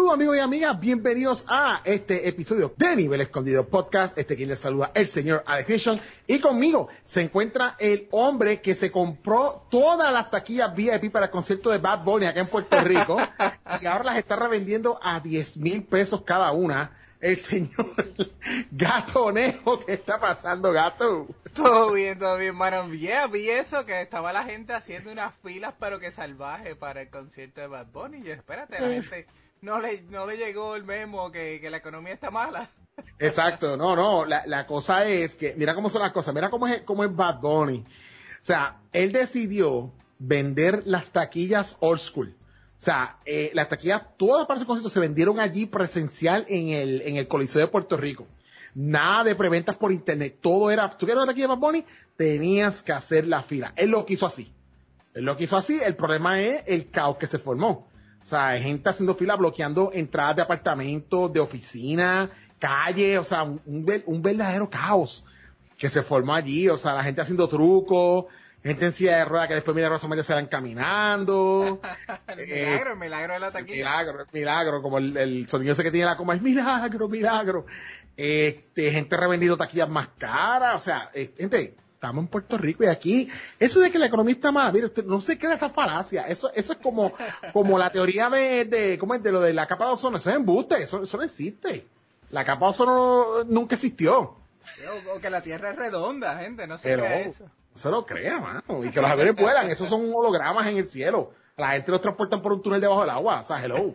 Saludos amigos y amigas, bienvenidos a este episodio de Nivel Escondido Podcast. Quien les saluda el señor Alex Nation, y conmigo se encuentra el hombre que se compró todas las taquillas VIP para el concierto de Bad Bunny acá en Puerto Rico y ahora las está revendiendo a 10,000 pesos cada una. El señor Gato Nejo. ¿Qué está pasando, Gato? Todo bien, mano. Yeah, vi eso, que estaba la gente haciendo unas filas, pero que salvaje, para el concierto de Bad Bunny. Y espérate, la gente no le llegó el memo que la economía está mala. Exacto, no, la cosa es que, mira cómo son las cosas, mira cómo es Bad Bunny. O sea, él decidió vender las taquillas old school. O sea, las taquillas, todas para ese concierto se vendieron allí presencial en el Coliseo de Puerto Rico. Nada de preventas por internet. Todo era, tú quieres una taquilla de Bad Bunny, tenías que hacer la fila. Él lo quiso así. El problema es el caos que se formó. O sea, hay gente haciendo fila, bloqueando entradas de apartamentos, de oficina, calle, o sea, un verdadero caos que se formó allí. O sea, la gente haciendo trucos, gente en silla de ruedas que después milagrosamente se van caminando. milagro de la taquilla. Milagro, como el sonido ese que tiene la coma, es milagro. Gente revendiendo taquillas más caras, o sea, gente, estamos en Puerto Rico y aquí, eso de que la economía está mala, mire, usted no se crea esa falacia, eso es como la teoría ¿cómo es? De lo de la capa de ozono, eso es embuste, eso no existe. La capa de ozono nunca existió. O que la Tierra es redonda, gente, no se crea eso. No se lo crea, mano. Y que los aviones vuelan, esos son hologramas en el cielo. La gente los transportan por un túnel debajo del agua. O sea, hello.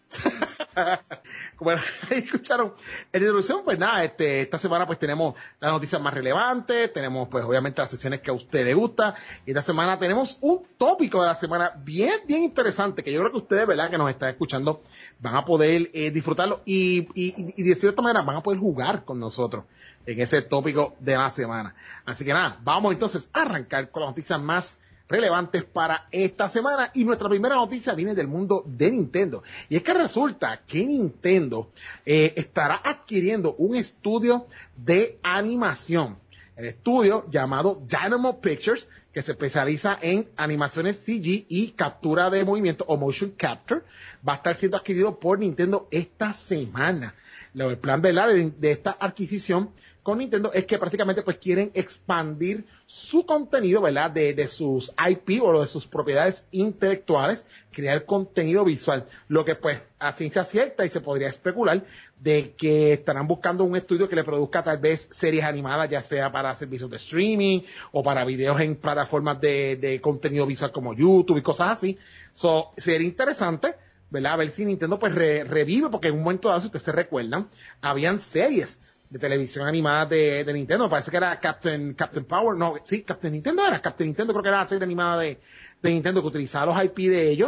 Bueno, ahí escucharon. En introducción, pues nada, esta semana pues tenemos las noticias más relevantes, tenemos pues obviamente las secciones que a usted le gusta, y esta semana tenemos un tópico de la semana bien interesante, que yo creo que ustedes, ¿verdad?, que nos están escuchando, van a poder disfrutarlo y de cierta manera van a poder jugar con nosotros en ese tópico de la semana. Así que nada, vamos entonces a arrancar con las noticias más relevantes para esta semana, y nuestra primera noticia viene del mundo de Nintendo, y es que resulta que Nintendo estará adquiriendo un estudio de animación, el estudio llamado Dynamo Pictures, que se especializa en animaciones CG y captura de movimiento o motion capture. Va a estar siendo adquirido por Nintendo esta semana. El plan, ¿verdad?, de esta adquisición con Nintendo es que prácticamente pues quieren expandir su contenido, ¿verdad?, de sus IP o de sus propiedades intelectuales, crear contenido visual, lo que pues a ciencia cierta, y se podría especular de que estarán buscando un estudio que le produzca tal vez series animadas, ya sea para servicios de streaming o para videos en plataformas de contenido visual como YouTube y cosas así. Sería interesante, ¿verdad?, a ver si Nintendo pues revive, porque en un momento dado, si ustedes se recuerdan, habían series de televisión animada de Nintendo. Me parece que era Captain Power, no, sí, Captain Nintendo creo que era la serie animada de Nintendo que utilizaba los IP de ellos.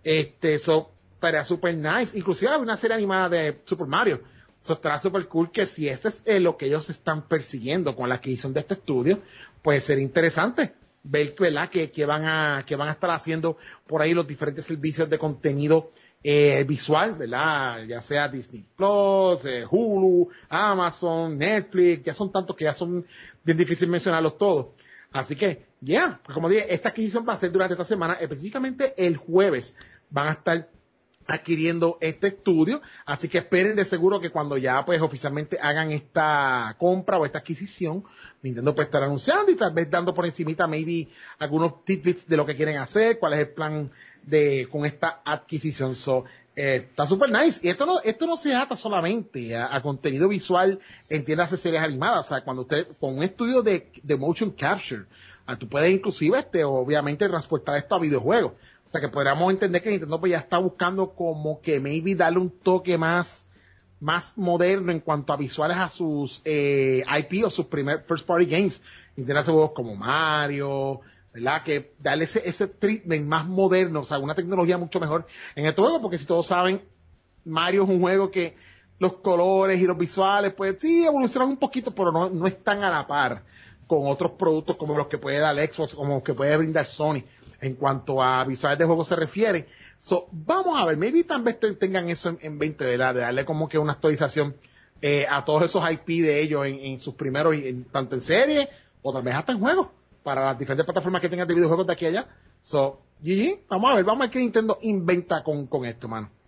Estaría super nice. Inclusive hay una serie animada de Super Mario. Estará super cool, que si este es lo que ellos están persiguiendo con la adquisición de este estudio, pues sería interesante ver, ¿verdad?, que van a estar haciendo por ahí los diferentes servicios de contenido visual, ¿verdad? Ya sea Disney Plus, Hulu, Amazon, Netflix, ya son tantos que ya son bien difícil mencionarlos todos. Así que, pues como dije, esta adquisición va a ser durante esta semana, específicamente el jueves van a estar adquiriendo este estudio, así que esperen de seguro que cuando ya pues oficialmente hagan esta compra o esta adquisición, Nintendo pues estará anunciando y tal vez dando por encimita maybe algunos tidbits de lo que quieren hacer, cuál es el plan con esta adquisición. Está super nice. Y esto no se ata solamente a contenido visual, entiéndase series animadas. O sea, cuando usted, con un estudio de motion capture, tú puedes inclusive, obviamente transportar esto a videojuegos. O sea, que podríamos entender que Nintendo pues ya está buscando como que maybe darle un toque más moderno en cuanto a visuales a sus IP o sus first party games. Entiéndase juegos como Mario, ¿verdad?, que darle ese treatment más moderno, o sea, una tecnología mucho mejor en este juego, porque si todos saben, Mario es un juego que los colores y los visuales, pues sí, evolucionan un poquito, pero no están a la par con otros productos como los que puede dar Xbox, como los que puede brindar Sony, en cuanto a visuales de juego se refiere. Vamos a ver, maybe tal vez tengan eso en mente, ¿verdad?, de darle como que una actualización a todos esos IP de ellos en sus primeros, tanto en serie, o tal vez hasta en juegos, para las diferentes plataformas que tengan de videojuegos de aquí a allá. GG, vamos a ver qué Nintendo inventa con esto, mano.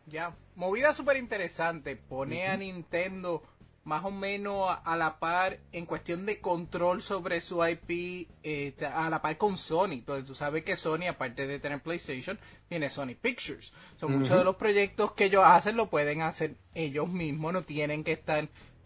Ya, movida súper interesante. Pone a Nintendo más o menos a la par en cuestión de control sobre su IP, a la par con Sony. Entonces tú sabes que Sony, aparte de tener PlayStation, tiene Sony Pictures. Son muchos de los proyectos que ellos hacen lo pueden hacer ellos mismos, no tienen que estar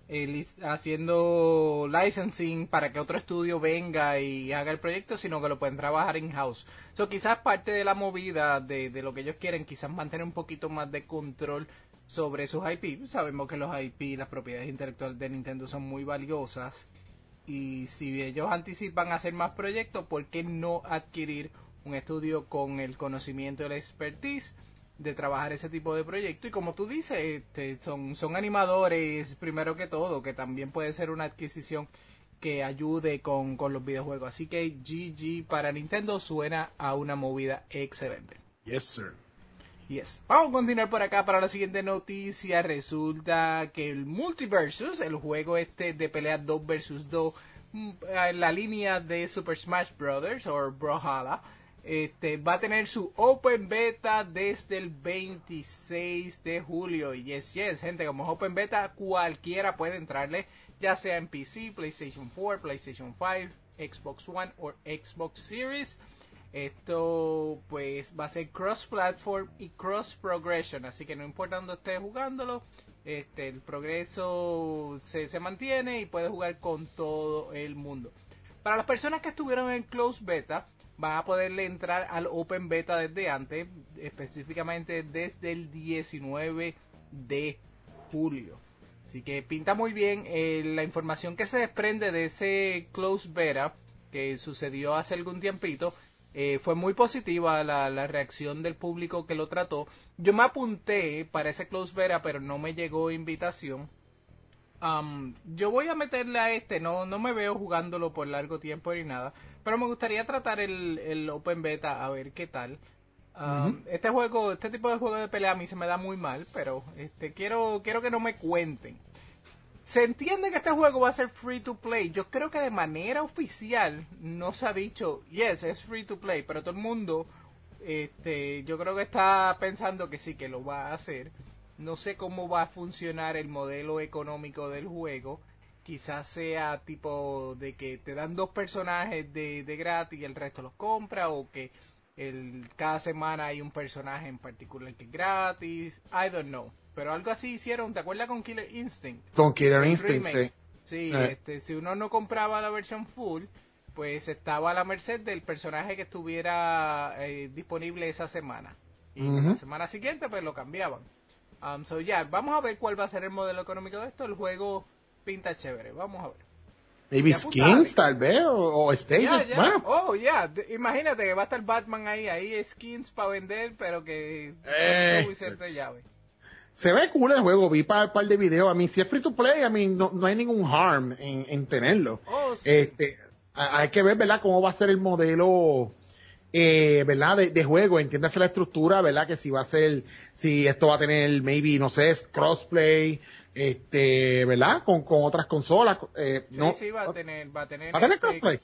haciendo licensing para que otro estudio venga y haga el proyecto, sino que lo pueden trabajar in-house. So, quizás parte de la movida de lo que ellos quieren, quizás mantener un poquito más de control sobre sus IP. Sabemos que los IP, las propiedades intelectuales de Nintendo son muy valiosas, y si ellos anticipan hacer más proyectos, ¿por qué no adquirir un estudio con el conocimiento y la expertise de trabajar ese tipo de proyecto? Y como tú dices, son animadores primero que todo, que también puede ser una adquisición que ayude con los videojuegos. Así que GG para Nintendo, suena a una movida excelente. Yes, sir. Yes. Vamos a continuar por acá para la siguiente noticia. Resulta que el Multiversus, el juego de pelea 2 versus 2, en la línea de Super Smash Bros. O Brawlhalla, va a tener su Open Beta desde el 26 de julio. Y yes, gente, como es Open Beta, cualquiera puede entrarle, ya sea en PC, PlayStation 4, PlayStation 5, Xbox One o Xbox Series. Esto pues va a ser cross-platform y cross-progression, así que no importa dónde estés jugándolo, el progreso se mantiene y puedes jugar con todo el mundo. Para las personas que estuvieron en Closed Beta, van a poderle entrar al Open Beta desde antes, específicamente desde el 19 de julio. Así que pinta muy bien. La información que se desprende de ese Closed Beta que sucedió hace algún tiempito, fue muy positiva la reacción del público que lo trató. Yo me apunté para ese Closed Beta, pero no me llegó invitación. Yo voy a meterle a no me veo jugándolo por largo tiempo ni nada, pero me gustaría tratar el Open Beta a ver qué tal. Este tipo de juego de pelea a mí se me da muy mal, pero quiero que no me cuenten. Se entiende que este juego va a ser free to play. Yo creo que de manera oficial no se ha dicho, yes, es free to play, pero todo el mundo, yo creo que está pensando que sí, que lo va a hacer. No sé cómo va a funcionar el modelo económico del juego. Quizás sea tipo de que te dan 2 personajes de gratis y el resto los compra, o que cada semana hay un personaje en particular que es gratis. I don't know. Pero algo así hicieron, ¿te acuerdas con Killer Instinct? Con Killer Instinct, sí. Sí, si uno no compraba la versión full, pues estaba a la merced del personaje que estuviera disponible esa semana. Y la semana siguiente, pues lo cambiaban. Vamos a ver cuál va a ser el modelo económico de esto. El juego pinta chévere, vamos a ver. Maybe skins, tal vez, o stages. Bueno. Oh, imagínate que va a estar Batman ahí skins para vender, pero que llave. Se ve cool el juego, vi par de videos. A mí, si es free to play, a mí no hay ningún harm en tenerlo. Oh, sí. Hay que ver, ¿verdad?, cómo va a ser el modelo, ¿verdad?, de juego. Entiéndase la estructura, ¿verdad?, que si esto va a tener, maybe, no sé, crossplay, ¿verdad?, con otras consolas. Sí, va a tener crossplay.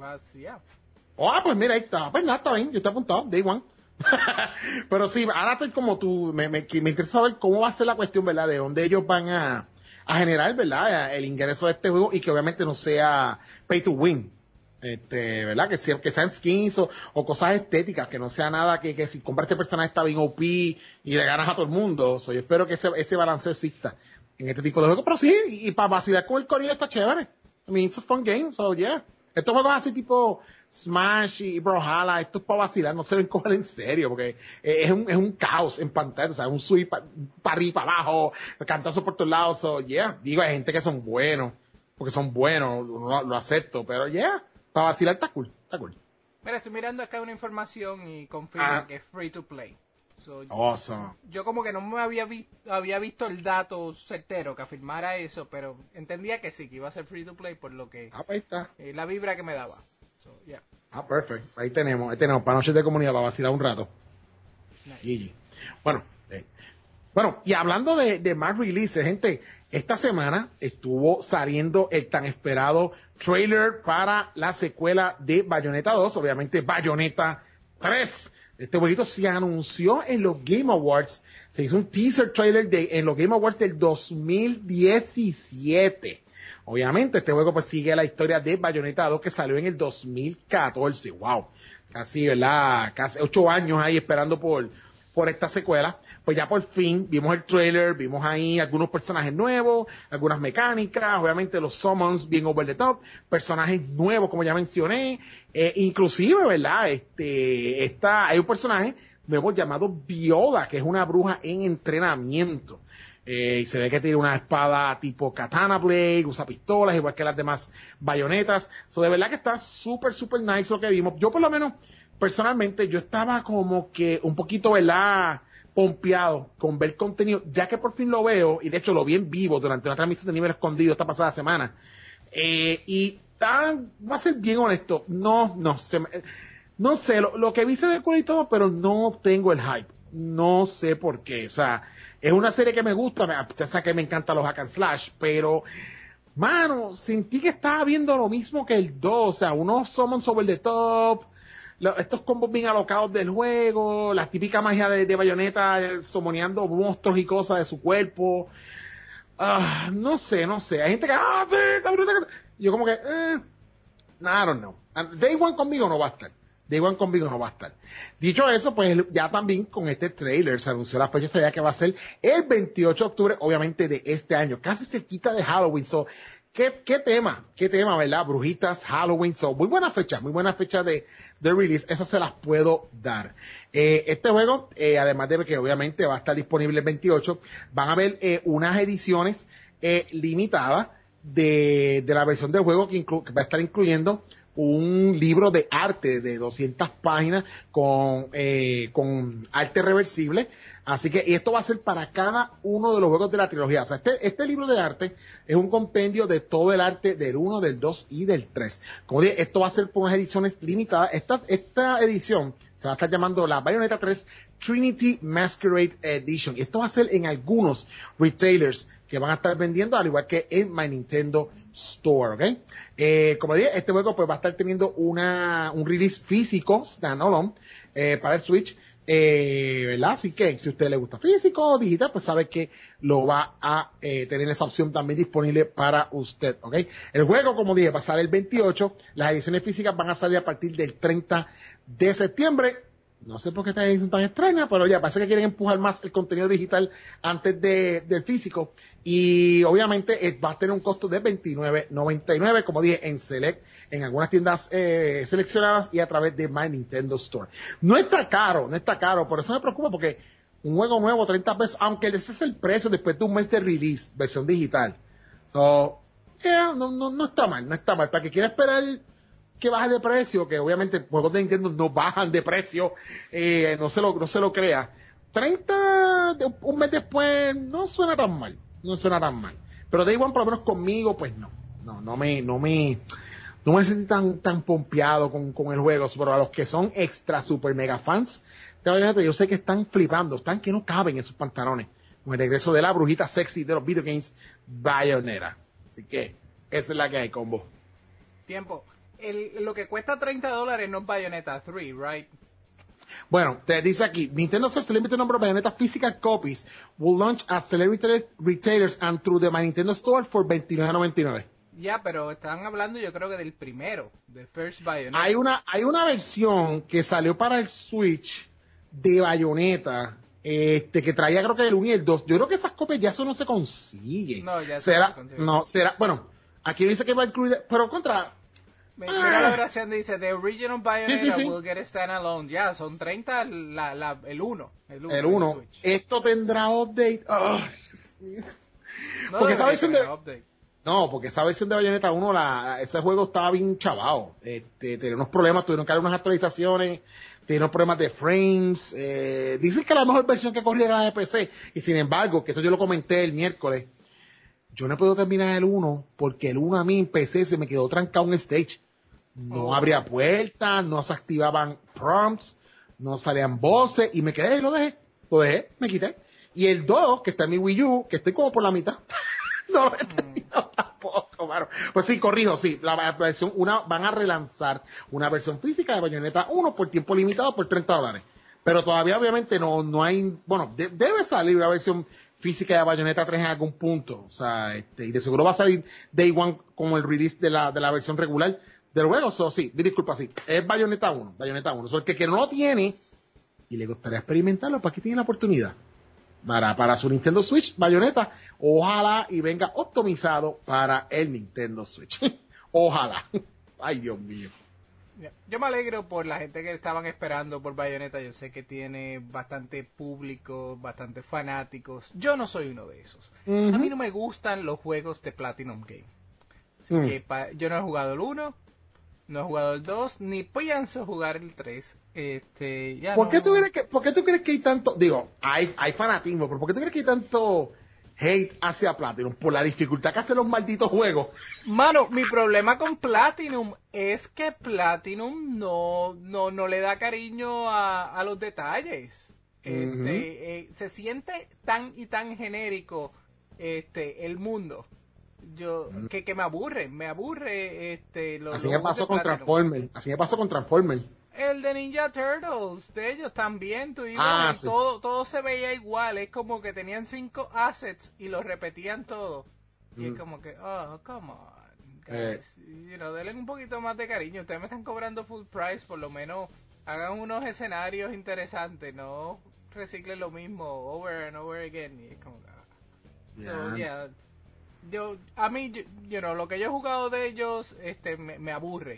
Pues mira, ahí está. Pues nada, está bien, yo estoy apuntado, day one. Pero sí, ahora estoy como tú, me interesa saber cómo va a ser la cuestión, ¿verdad?, de dónde ellos van a generar, ¿verdad?, el ingreso de este juego, y que obviamente no sea pay to win, ¿verdad?, que sean skins o cosas estéticas, que no sea nada que si compras este personaje está bien OP y le ganas a todo el mundo. Yo espero que ese balance exista en este tipo de juegos, pero sí, y para vacilar con el corillo está chévere. I mean, it's a fun game, so yeah. Estos juegos así tipo Smash y Brawlhalla, esto es para vacilar, no se ven coger en serio, porque es un caos en pantalla, o sea, un sweep para arriba, para abajo, cantazos por todos lados, so yeah. Digo, hay gente que son buenos, porque son buenos, lo acepto, pero yeah, para vacilar está cool. Mira, estoy mirando acá una información y confirma que es free to play. Awesome. Yo como que no me había visto el dato certero que afirmara eso, pero entendía que sí, que iba a ser free to play, por lo que ahí está. La vibra que me daba. Perfecto. Ahí tenemos para noches de comunidad, para vacilar un rato. Nice. Bueno, y hablando de más releases, gente, esta semana estuvo saliendo el tan esperado trailer para la secuela de Bayonetta 2, obviamente Bayonetta 3. Este jueguito se anunció en los Game Awards. Se hizo un teaser trailer en los Game Awards del 2017. Obviamente, este juego pues sigue la historia de Bayonetta 2 que salió en el 2014. Wow. Casi, ¿verdad? Casi 8 años ahí esperando por esta secuela. Pues ya por fin vimos el trailer, vimos ahí algunos personajes nuevos, algunas mecánicas, obviamente los summons bien over the top, personajes nuevos como ya mencioné, inclusive, ¿verdad? Hay un personaje nuevo llamado Viola, que es una bruja en entrenamiento. Y se ve que tiene una espada tipo Katana Blade, usa pistolas, igual que las demás bayonetas. De verdad que está súper, súper nice lo que vimos. Yo por lo menos, personalmente, yo estaba como que un poquito, ¿verdad?, pompeado con ver contenido, ya que por fin lo veo, y de hecho lo vi en vivo durante una transmisión de Nivel Escondido esta pasada semana. Voy a ser bien honesto, no sé, lo que vi se ve cool y todo, pero no tengo el hype. No sé por qué. O sea, es una serie que me gusta, ya sé que me encantan los hack and slash, pero, mano, sentí que estaba viendo lo mismo que el 2, o sea, unos summons over the top, estos combos bien alocados del juego, la típica magia de Bayonetta sumoneando monstruos y cosas de su cuerpo. No sé. Hay gente que, sí, está brutal. Yo como que, I don't know. Day One conmigo no va a estar. Dicho eso, pues ya también con este trailer se anunció la fecha, sabía que va a ser el 28 de octubre, obviamente de este año, casi cerquita de Halloween. ¿Qué tema, ¿verdad? Brujitas, Halloween, muy buena fecha de release, esas se las puedo dar. Este juego, además de que obviamente va a estar disponible el 28, van a haber unas ediciones limitadas de la versión del juego que va a estar incluyendo un libro de arte de 200 páginas con arte reversible. Así que esto va a ser para cada uno de los juegos de la trilogía. O sea, este libro de arte es un compendio de todo el arte del 1, del 2 y del 3. Como dije, esto va a ser por unas ediciones limitadas. Esta edición se va a estar llamando la Bayonetta 3 Trinity Masquerade Edition. Y esto va a ser en algunos retailers que van a estar vendiendo, al igual que en My Nintendo Store, ¿ok? Como dije, este juego pues va a estar teniendo un release físico, standalone, para el Switch, ¿verdad? Así que si a usted le gusta físico o digital, pues sabe que lo va a tener esa opción también disponible para usted, ¿ok? El juego, como dije, va a salir el 28, las ediciones físicas van a salir a partir del 30 de septiembre. No sé por qué esta edición tan extraña, pero ya parece que quieren empujar más el contenido digital antes del físico. Y obviamente va a tener un costo de $29.99, como dije, en Select, en algunas tiendas seleccionadas y a través de My Nintendo Store. No está caro, por eso me preocupa, porque un juego nuevo, 30 pesos, aunque ese es el precio después de un mes de release, versión digital. No está mal, Para que quiera esperar que baje de precio, que obviamente juegos de Nintendo no bajan de precio, no se lo crea. 30, un mes después, no suena tan mal. Pero Day One, por lo menos conmigo, pues no me sentí tan pompeado con el juego. Pero a los que son extra super mega fans de Bayonetta, yo sé que están flipando, están que no caben en sus pantalones con el regreso de la brujita sexy de los video games, Bayonetta. Así que esa es la que hay, combo. Tiempo. Lo que cuesta $30 no es Bayonetta 3, right? Bueno, te dice aquí, Nintendo says the limited number of Bayonetta physical copies will launch at select retailers and through the My Nintendo Store for $29.99. Ya, pero están hablando yo creo que del primero, de First Bayonetta. Hay una versión que salió para el Switch de Bayonetta, que traía creo que el 1 y el 2. Yo creo que esas copias ya eso no se consigue. No, ya no se consigue. Bueno, aquí dice que va a incluir, pero mira la oración, dice, the original Bayonetta will get a standalone. Ya, son 30 el 1. El 1. Esto tendrá update. No, porque esa versión porque esa versión de Bayonetta 1, ese juego estaba bien chavado. Tenía unos problemas, tuvieron que dar unas actualizaciones, tenía unos problemas de frames. Dicen que la mejor versión que corría era la de PC. Y sin embargo, que eso yo lo comenté el miércoles, yo no puedo terminar el 1 porque el 1 a mí en PC se me quedó trancado en stage. No abría puertas, no se activaban prompts, no salían voces y me quedé y lo dejé, me quité. Y el 2, que está en mi Wii U, que estoy como por la mitad, no lo he terminado tampoco, mano. Pues sí, corrijo, sí, la versión van a relanzar una versión física de Bayonetta 1 por tiempo limitado por $30. Pero todavía obviamente no hay, bueno, debe salir una versión física de Bayonetta 3 en algún punto. O sea, y de seguro va a salir Day One como el release de la versión regular del juego. Sí, disculpa, sí. Es Bayonetta 1, Bayonetta 1. So, el que no lo tiene y le gustaría experimentarlo, pues aquí tiene la oportunidad. Para su Nintendo Switch, Bayonetta, ojalá y venga optimizado para el Nintendo Switch. Ojalá. Ay, Dios mío. Yo me alegro por la gente que estaban esperando por Bayonetta. Yo sé que tiene bastante público, bastante fanáticos. Yo no soy uno de esos. A mí no me gustan los juegos de Platinum Game. Así que yo no he jugado el 1, no he jugado el 2, ni pienso jugar el 3. ¿Por qué tú crees que hay tanto, digo, hay fanatismo, pero ¿por qué tú crees que hay tanto hate hacia Platinum? Por la dificultad que hacen los malditos juegos. Mano, mi problema con Platinum es que Platinum no le da cariño a los detalles. Se siente tan genérico el mundo. Que me aburre. Así me pasó con Transformers. El de Ninja Turtles, de ellos también tuvimos, sí. todo se veía igual, es como que tenían 5 assets y los repetían todo. Y es como que, oh, come on, guys, denle un poquito más de cariño. Ustedes me están cobrando full price, por lo menos hagan unos escenarios interesantes, no reciclen lo mismo over and over again. Y es como que, lo que yo he jugado de ellos, me aburre.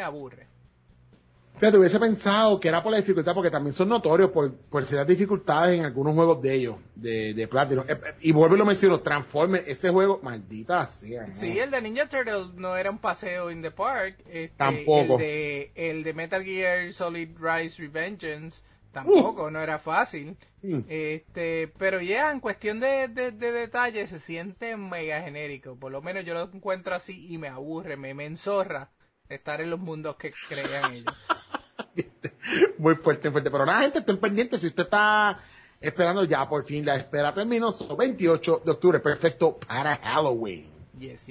Fíjate, hubiese pensado que era por la dificultad, porque también son notorios por ciertas dificultades en algunos juegos de ellos, de Platinum. Y vuelvo y lo menciono, Transformers, ese juego, maldita sea, ¿no? Sí, el de Ninja Turtles no era un paseo in the park. Tampoco. El de Metal Gear Solid Rise Revengeance tampoco, no era fácil. Pero en cuestión de detalles se siente mega genérico. Por lo menos yo lo encuentro así y me aburre, me enzorra estar en los mundos que crean ellos. Muy fuerte. Pero nada, gente, estén pendientes. Si usted está esperando ya, por fin la espera terminó. 28 de octubre, perfecto para Halloween. Yes.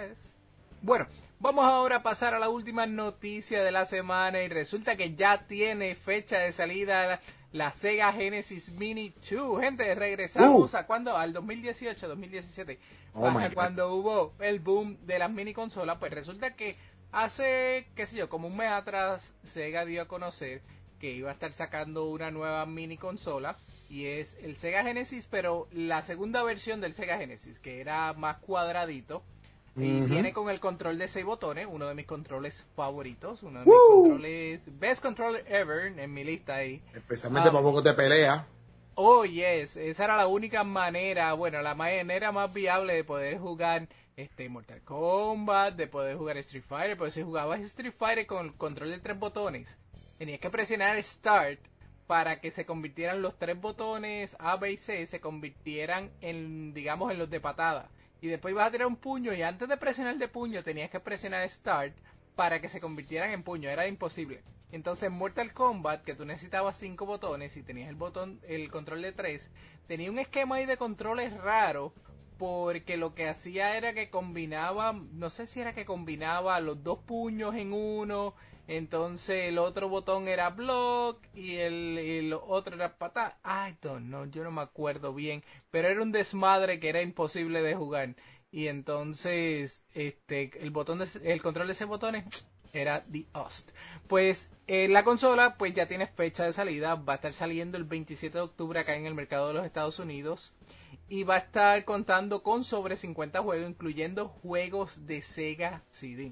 Bueno, vamos ahora a pasar a la última noticia de la semana. Y resulta que ya tiene fecha de salida la Sega Genesis Mini 2. Gente, regresamos a cuando, al 2018, 2017. Cuando hubo el boom de las mini consolas. Pues resulta que hace, como un mes atrás, Sega dio a conocer que iba a estar sacando una nueva mini consola, y es el Sega Genesis, pero la segunda versión del Sega Genesis, que era más cuadradito, y viene con el control de 6 botones, uno de mis controles favoritos, uno de mis controles, best controller ever en mi lista ahí. Especialmente para juegos de pelea. Oh, yes, esa era la única manera, la manera más viable de poder jugar Mortal Kombat, de poder jugar Street Fighter. Pero si jugabas Street Fighter con el control de 3 botones, tenías que presionar Start para que se convirtieran los 3 botones A, B y C, se convirtieran en los de patada. Y después ibas a tirar un puño, y antes de presionar de puño tenías que presionar Start para que se convirtieran en puño. Era imposible. Entonces en Mortal Kombat, que tú necesitabas 5 botones y tenías el control de 3, tenía un esquema ahí de controles raro, porque lo que hacía era que combinaba, no sé si era que combinaba los 2 puños en uno, entonces el otro botón era block y el otro era patada. I don't know, yo no me acuerdo bien, pero era un desmadre que era imposible de jugar. Y entonces el control de ese botones era the host. Pues la consola pues ya tiene fecha de salida, va a estar saliendo el 27 de octubre acá en el mercado de los Estados Unidos, y va a estar contando con sobre 50 juegos, incluyendo juegos de Sega CD.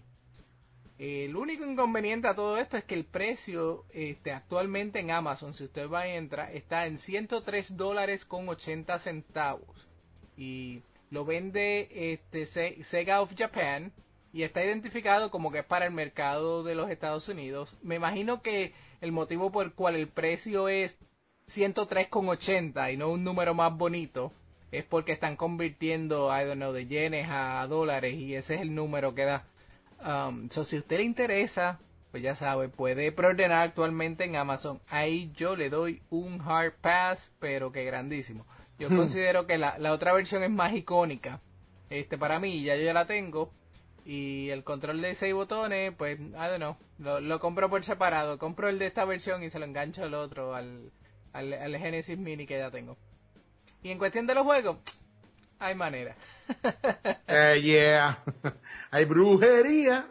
El único inconveniente a todo esto es que el precio actualmente en Amazon, si usted va y entra, está en $103.80, y lo vende Sega of Japan, y está identificado como que es para el mercado de los Estados Unidos. Me imagino que el motivo por el cual el precio es 103.80 y no un número más bonito es porque están convirtiendo, de yenes a dólares, y ese es el número que da. Si a usted le interesa, pues ya sabe, puede preordenar actualmente en Amazon. Ahí yo le doy un hard pass, pero que grandísimo. Yo considero que la otra versión es más icónica. Para mí, ya yo la tengo. Y el control de 6 botones, pues, lo compro por separado. Compro el de esta versión y se lo engancho al otro, al al Genesis Mini que ya tengo. Y en cuestión de los juegos, hay manera. Yeah. Hay brujería.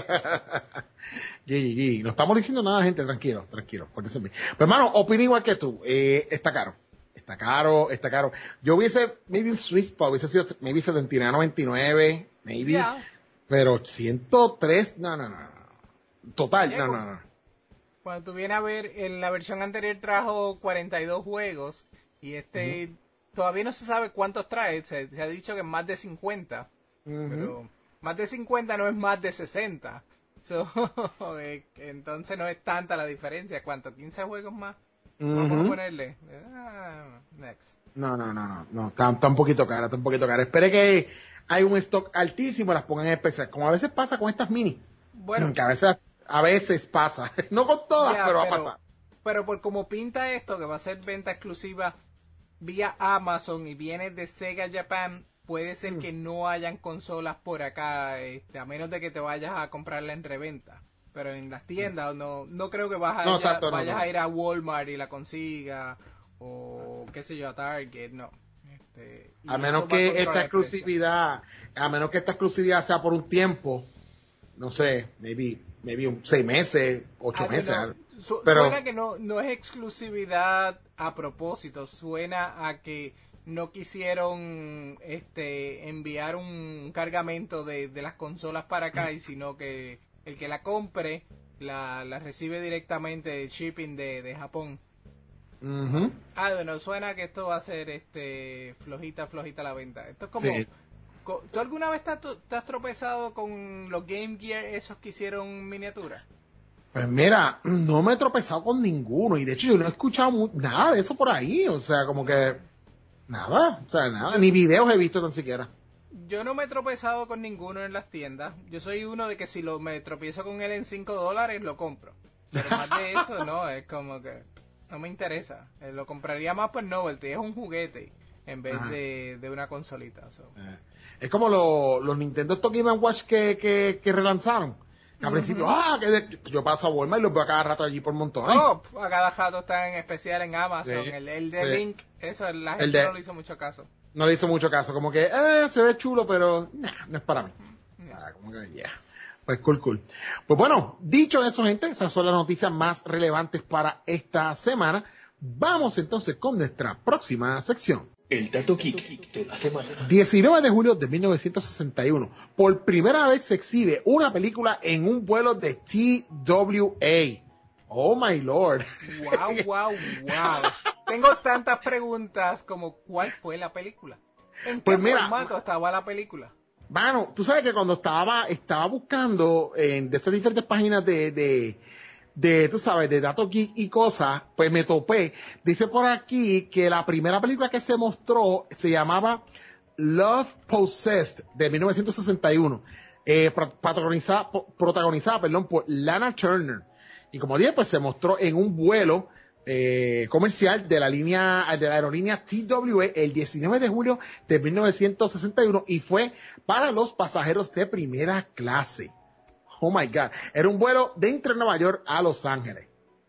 No estamos diciendo nada, gente, tranquilo. Pues hermano, opino igual que tú. Está caro. Yo hubiese, maybe un Swiss Spot, hubiese sido, maybe 79.99, maybe. Yeah. Pero 103, no. Total, no. Cuando tú vienes a ver, en la versión anterior trajo 42 juegos y todavía no se sabe cuántos trae. Se ha dicho que es más de 50, pero más de 50 no es más de 60. Entonces no es tanta la diferencia. ¿Cuánto? ¿15 juegos más? Vamos a ponerle. Next. No. Está un poquito cara, Espere que hay un stock altísimo, las pongan en especial. Como a veces pasa con estas mini. Bueno. Que a veces pasa. No con todas, pero va a pasar. Pero por como pinta esto, que va a ser venta exclusiva vía Amazon y viene de Sega Japan, puede ser que no hayan consolas por acá, a menos de que te vayas a comprarla en reventa. Pero en las tiendas no creo que vayas a ir a Walmart y la consiga, o qué sé yo, a Target, no. A menos que esta exclusividad sea por un tiempo, no sé, maybe 6 meses, 8 meses. Pero suena que no es exclusividad a propósito, suena a que no quisieron enviar un cargamento de las consolas para acá, y sino que el que la compre la recibe directamente de shipping de Japón. Suena que esto va a ser flojita la venta. Esto es como... Sí. ¿Tú alguna vez te has tropezado con los Game Gear esos que hicieron miniaturas? Pues mira, no me he tropezado con ninguno, y de hecho yo no he escuchado nada de eso por ahí, o sea, como que nada, ni videos he visto tan siquiera. Yo no me he tropezado con ninguno en las tiendas. Yo soy uno de que si me tropiezo con él en $5 lo compro, pero más de eso no, es como que no me interesa. Lo compraría más por novelty, es un juguete en vez de una consolita. Es como los Nintendo Game & Watch que relanzaron. Al principio, yo paso a Walmart y los veo a cada rato allí por montones. A cada rato están en especial en Amazon. Sí, el de Link, eso la gente no le hizo mucho caso. No le hizo mucho caso, como que se ve chulo, pero no es para mí. Como que pues cool. Pues bueno, dicho eso, gente, esas son las noticias más relevantes para esta semana. Vamos entonces con nuestra próxima sección. El dato geek de la semana. 19 de julio de 1961. Por primera vez se exhibe una película en un vuelo de TWA. Oh my lord. Wow. Tengo tantas preguntas como ¿cuál fue la película? ¿En qué formato estaba la película? Mano, tú sabes que cuando estaba buscando de esas diferentes páginas de tú sabes, de datos geek y cosas, pues me topé. Dice por aquí que la primera película que se mostró se llamaba Love Possessed, de 1961, protagonizada por Lana Turner. Y como dije, pues se mostró en un vuelo comercial de la aerolínea TWA el 19 de julio de 1961 y fue para los pasajeros de primera clase. Oh my God. Era un vuelo de entre Nueva York a Los Ángeles.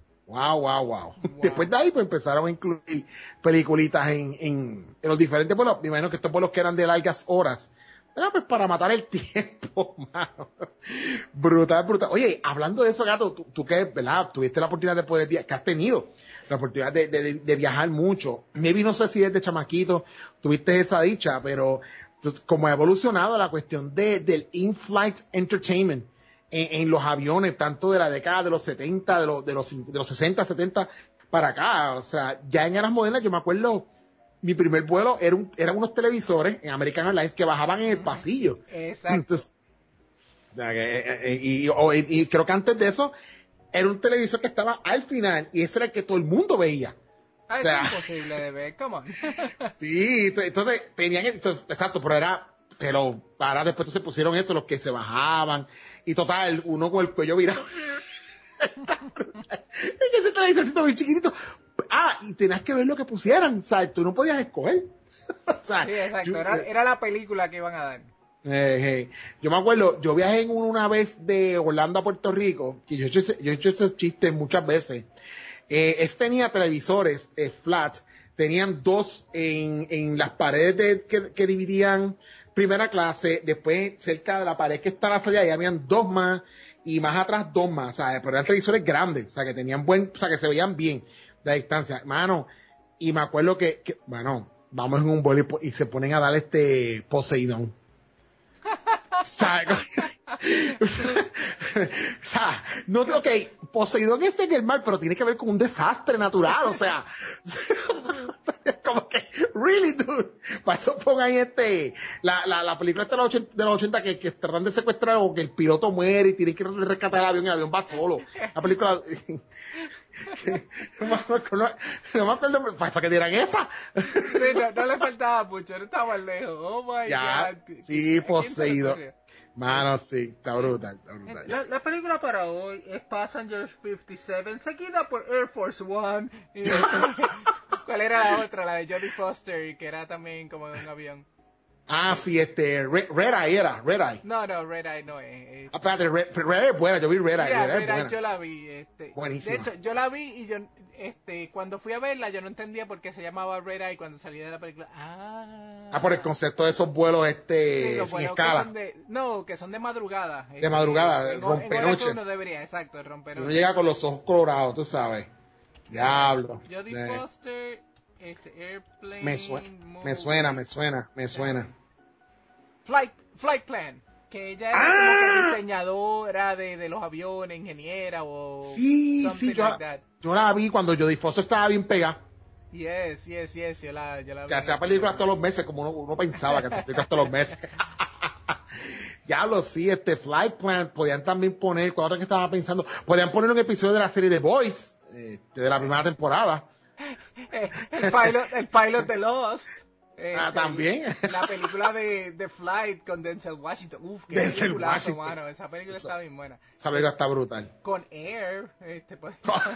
Wow. Después de ahí, pues empezaron a incluir peliculitas en los diferentes vuelos. Me imagino que estos vuelos que eran de largas horas. Era pues para matar el tiempo, mano. Brutal. Oye, hablando de eso, Gato, tú que, ¿verdad? Tuviste la oportunidad de poder viajar, que has tenido la oportunidad de viajar mucho. Maybe no sé si desde chamaquito tuviste esa dicha, pero como ha evolucionado la cuestión del in-flight entertainment en los aviones, tanto de la década de los 70, de los 60, 70 para acá. O sea, ya en eras modernas, yo me acuerdo, mi primer vuelo eran unos televisores en American Airlines que bajaban en el pasillo. Exacto. Entonces, y creo que antes de eso, era un televisor que estaba al final y ese era el que todo el mundo veía. O sea, es imposible de ver, come on. Sí, entonces tenían, exacto, pero ahora después se pusieron eso, los que se bajaban, y total, uno con el cuello virado. Es que ese televisorcito bien chiquitito. Y tenías que ver lo que pusieran, o sea, tú no podías escoger. O sea, sí, exacto, era la película que iban a dar. Yo me acuerdo, yo viajé en una vez de Orlando a Puerto Rico, y yo he hecho ese chiste muchas veces. Tenía televisores flat, tenían dos en las paredes que dividían primera clase, después cerca de la pared que está a la salida, ahí habían dos más, y más atrás dos más, ¿sabes? Pero eran televisores grandes, o sea, que tenían o sea, que se veían bien de distancia, mano. Y me acuerdo bueno, vamos en un vuelo y se ponen a dar Poseidón. ¿Sabes? O sea, no, ok, Poseidón es en el mar, pero tiene que ver con un desastre natural, o sea, como que, really, dude, para eso pongan ahí la película de los 80 que tratan de secuestrar o que el piloto muere y tienen que rescatar el avión y el avión va solo. La película, no me acuerdo, para eso que dieran esa. Sí, no le faltaba mucho, no estaba lejos. Oh my God. Sí, Poseidón. Mano, sí, está brutal, está brutal. La película para hoy es Passenger 57, seguida por Air Force One. ¿Cuál era la otra? La de Jodie Foster, que era también como de un avión. Ah, sí, Red Eye era, Red Eye. No, Red Eye no es. Espérate, Red Eye es buena, yo vi Red Eye. Mira, Red Eye buena. yo la vi. Buenísima. De hecho, yo la vi y yo, cuando fui a verla, yo no entendía por qué se llamaba Red Eye cuando salía de la película. Por el concepto de esos vuelos, sí, los sin vuelos escala. que son de madrugada. De madrugada, en rompenoche. uno debería, exacto, el rompenoche. Uno llega con los ojos colorados, tú sabes. Diablo. Jodie Foster, Airplane. Me suena. Flight Plan, que ella era como que diseñadora de los aviones, ingeniera o Sí, like that. yo la vi cuando Jodie Foster estaba bien pegada. Yes, yo la vi. Que hacía películas todos los meses, como uno pensaba que hacía películas todos los meses. Diablo, sí, Flight Plan, podían también poner, cuando que estaba pensando, podían poner un episodio de la serie The Boys, de la primera temporada. El pilot de Lost. También. La película de Flight con Denzel Washington. Uf, qué Denzel película, Washington. mano. Esa película está bien buena. Esa película está brutal. Con Air, pues.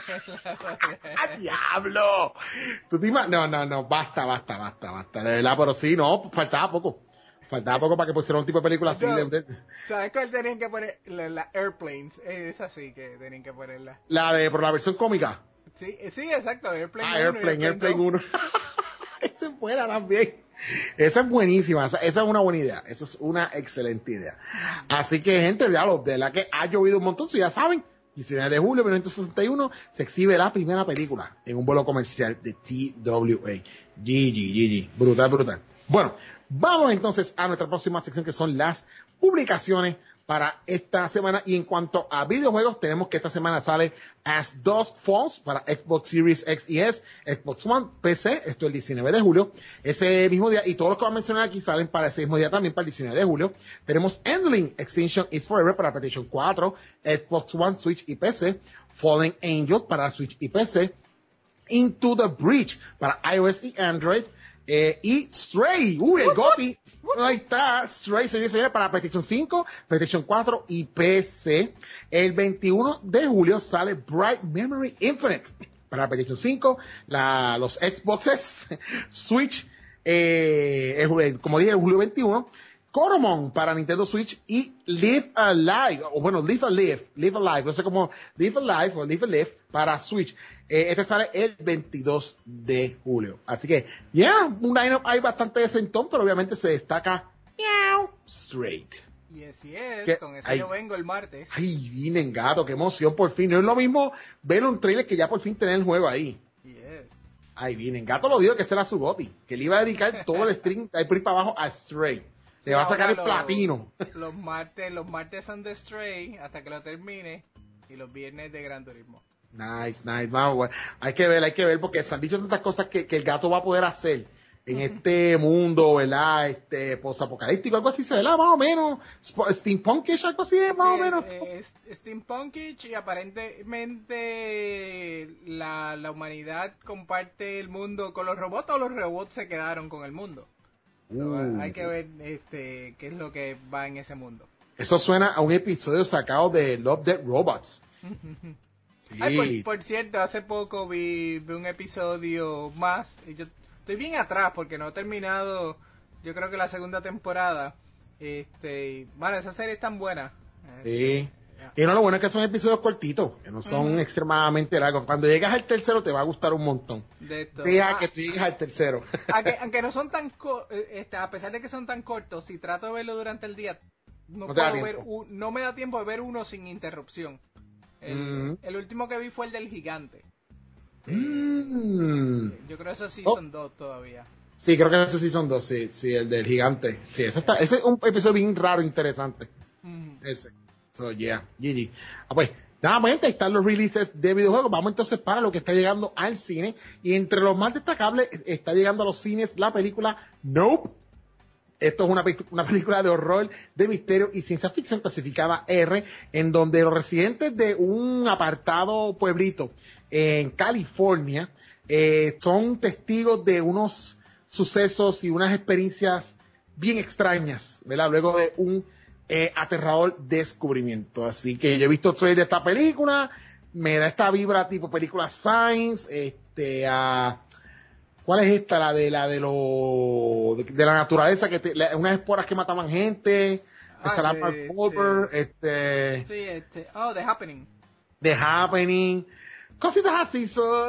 ¡Diablo! No, basta. De verdad, pero sí, no, faltaba poco. Para que pusiera un tipo de película así. ¿Sabes cuál tenían que poner? La Airplanes. Es así que tenían que ponerla. Por la versión cómica. Sí, exacto. Airplane 1. Airplane 1. Esa es buena también. Esa es buenísima. Esa es una buena idea. Esa es una excelente idea. Así que, gente, de la que ha llovido un montón, ya saben. 19 de julio de 1961 se exhibe la primera película en un vuelo comercial de TWA. GG. Brutal. Bueno, vamos entonces a nuestra próxima sección, que son las publicaciones para esta semana. Y en cuanto a videojuegos, tenemos que esta semana sale As Dusk Falls para Xbox Series X y S, Xbox One, PC, esto el 19 de julio. Ese mismo día, y todos los que voy a mencionar aquí salen para ese mismo día también, para el 19 de julio. Tenemos Endling Extinction is Forever para PlayStation 4, Xbox One, Switch y PC. Fallen Angel para Switch y PC. Into the Breach para iOS y Android. Y Stray, el GOTY, ahí está, Stray se viene para PlayStation 5, PlayStation 4 y PC. El 21 de julio sale Bright Memory Infinite para PlayStation 5, los Xboxes, Switch, como dije, julio 21, Coromon para Nintendo Switch y Live Alive, Live Alive, no sé cómo, Live Alive o Live Alive para Switch. Sale el 22 de julio. Así que, un line-up hay bastante decentón, pero obviamente se destaca Straight. Y así es, con eso yo vengo el martes. Ay, vienen gato, qué emoción, por fin. No es lo mismo ver un trailer que ya por fin tener el juego ahí. Yes. Ay, vienen gato, lo dijo que ese era su GOTY, que le iba a dedicar todo el stream ahí por ahí para abajo a Stray. Se va a sacar el platino. Los martes son de Stray hasta que lo termine, y los viernes de Gran Turismo. Nice. Vamos, hay que ver, porque se han dicho tantas cosas que el gato va a poder hacer en este mundo, ¿verdad? Posapocalíptico, algo así, ¿verdad? Más o menos. Steampunkish, algo así, más o menos. Steampunkish, y aparentemente la humanidad comparte el mundo con los robots, o los robots se quedaron con el mundo. Hay que ver qué es lo que va en ese mundo. Eso suena a un episodio sacado de Love, Death Robots. Sí. Ay, por cierto, hace poco vi un episodio más. Y yo estoy bien atrás porque no he terminado, yo creo que la segunda temporada. Bueno, esa serie es tan buena. Sí. Y no, lo bueno es que son episodios cortitos, que no son extremadamente largos. Cuando llegas al tercero te va a gustar un montón. De esto. Deja que tú llegues al tercero. Aunque no son tan a pesar de que son tan cortos, si trato de verlo durante el día, no me da tiempo de ver uno sin interrupción. El último que vi fue el del gigante. Yo creo que eso sí son 2 todavía. Sí, creo que ese sí son 2, sí, el del gigante. Sí, ese es un episodio bien raro, interesante. Ese. So, yeah, GG. Pues, nada, ahí están los releases de videojuegos. Vamos entonces para lo que está llegando al cine. Y entre los más destacables está llegando a los cines la película Nope. Esto es una película de horror, de misterio y ciencia ficción clasificada R, en donde los residentes de un apartado pueblito en California son testigos de unos sucesos y unas experiencias bien extrañas, ¿verdad? Luego de un aterrador descubrimiento. Así que yo he visto el trailer de esta película, me da esta vibra tipo película Science, ¿cuál es esta? De la naturaleza, unas esporas que mataban gente, The Happening. The Happening, cositas así,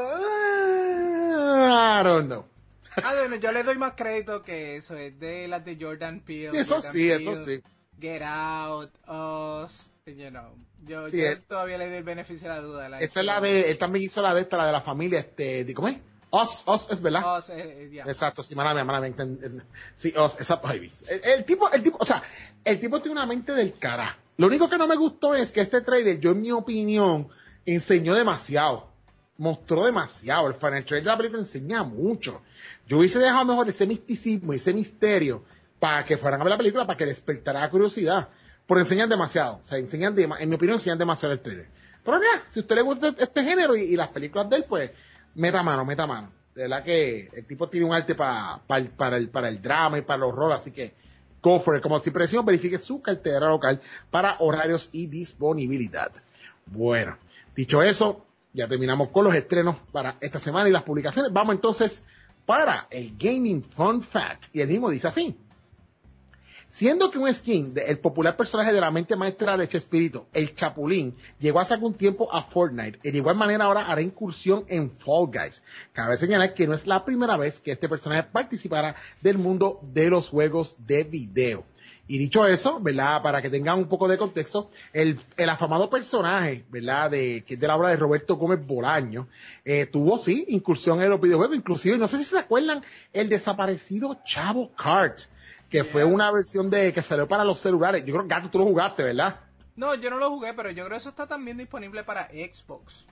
I don't know. Bueno, yo le doy más crédito que eso, es de las de Jordan Peele. Eso sí. Get Out, Us, you know. Yo todavía le doy el beneficio de la duda. Esa es la de, él también hizo la de la familia, ¿cómo es? Us es verdad. Us, yeah. Exacto, sí, mala mía. Sí, Us, esa, el tipo, o sea, el tipo tiene una mente del carajo. Lo único que no me gustó es que este trailer, yo en mi opinión, enseñó demasiado. Mostró demasiado. El final trailer de la película enseña mucho. Yo hubiese dejado mejor ese misticismo, ese misterio, para que fueran a ver la película, para que despertara la curiosidad. Porque enseñan demasiado. O sea, en mi opinión, enseñan demasiado el trailer. Pero ya, si a usted le gusta este género y las películas de él, pues, meta mano. De verdad que el tipo tiene un arte para el drama y para el horror, así que go for it. Como siempre decimos, verifique su cartera local para horarios y disponibilidad. Bueno, dicho eso, ya terminamos con los estrenos para esta semana y las publicaciones. Vamos entonces para el Gaming Fun Fact. Y el mismo dice así. Siendo que un skin del popular personaje de la mente maestra de Chespirito, el Chapulín, llegó hace algún tiempo a Fortnite, y de igual manera ahora hará incursión en Fall Guys. Cabe señalar que no es la primera vez que este personaje participará del mundo de los juegos de video. Y dicho eso, ¿verdad? Para que tengan un poco de contexto, el afamado personaje, ¿verdad? Que es de la obra de Roberto Gómez Bolaño, tuvo, sí, incursión en los videojuegos, inclusive, no sé si se acuerdan, el desaparecido Chavo Kart, que fue una versión que salió para los celulares. Yo creo que Gato, tú lo jugaste, ¿verdad? No, yo no lo jugué, pero yo creo que eso está también disponible para Xbox.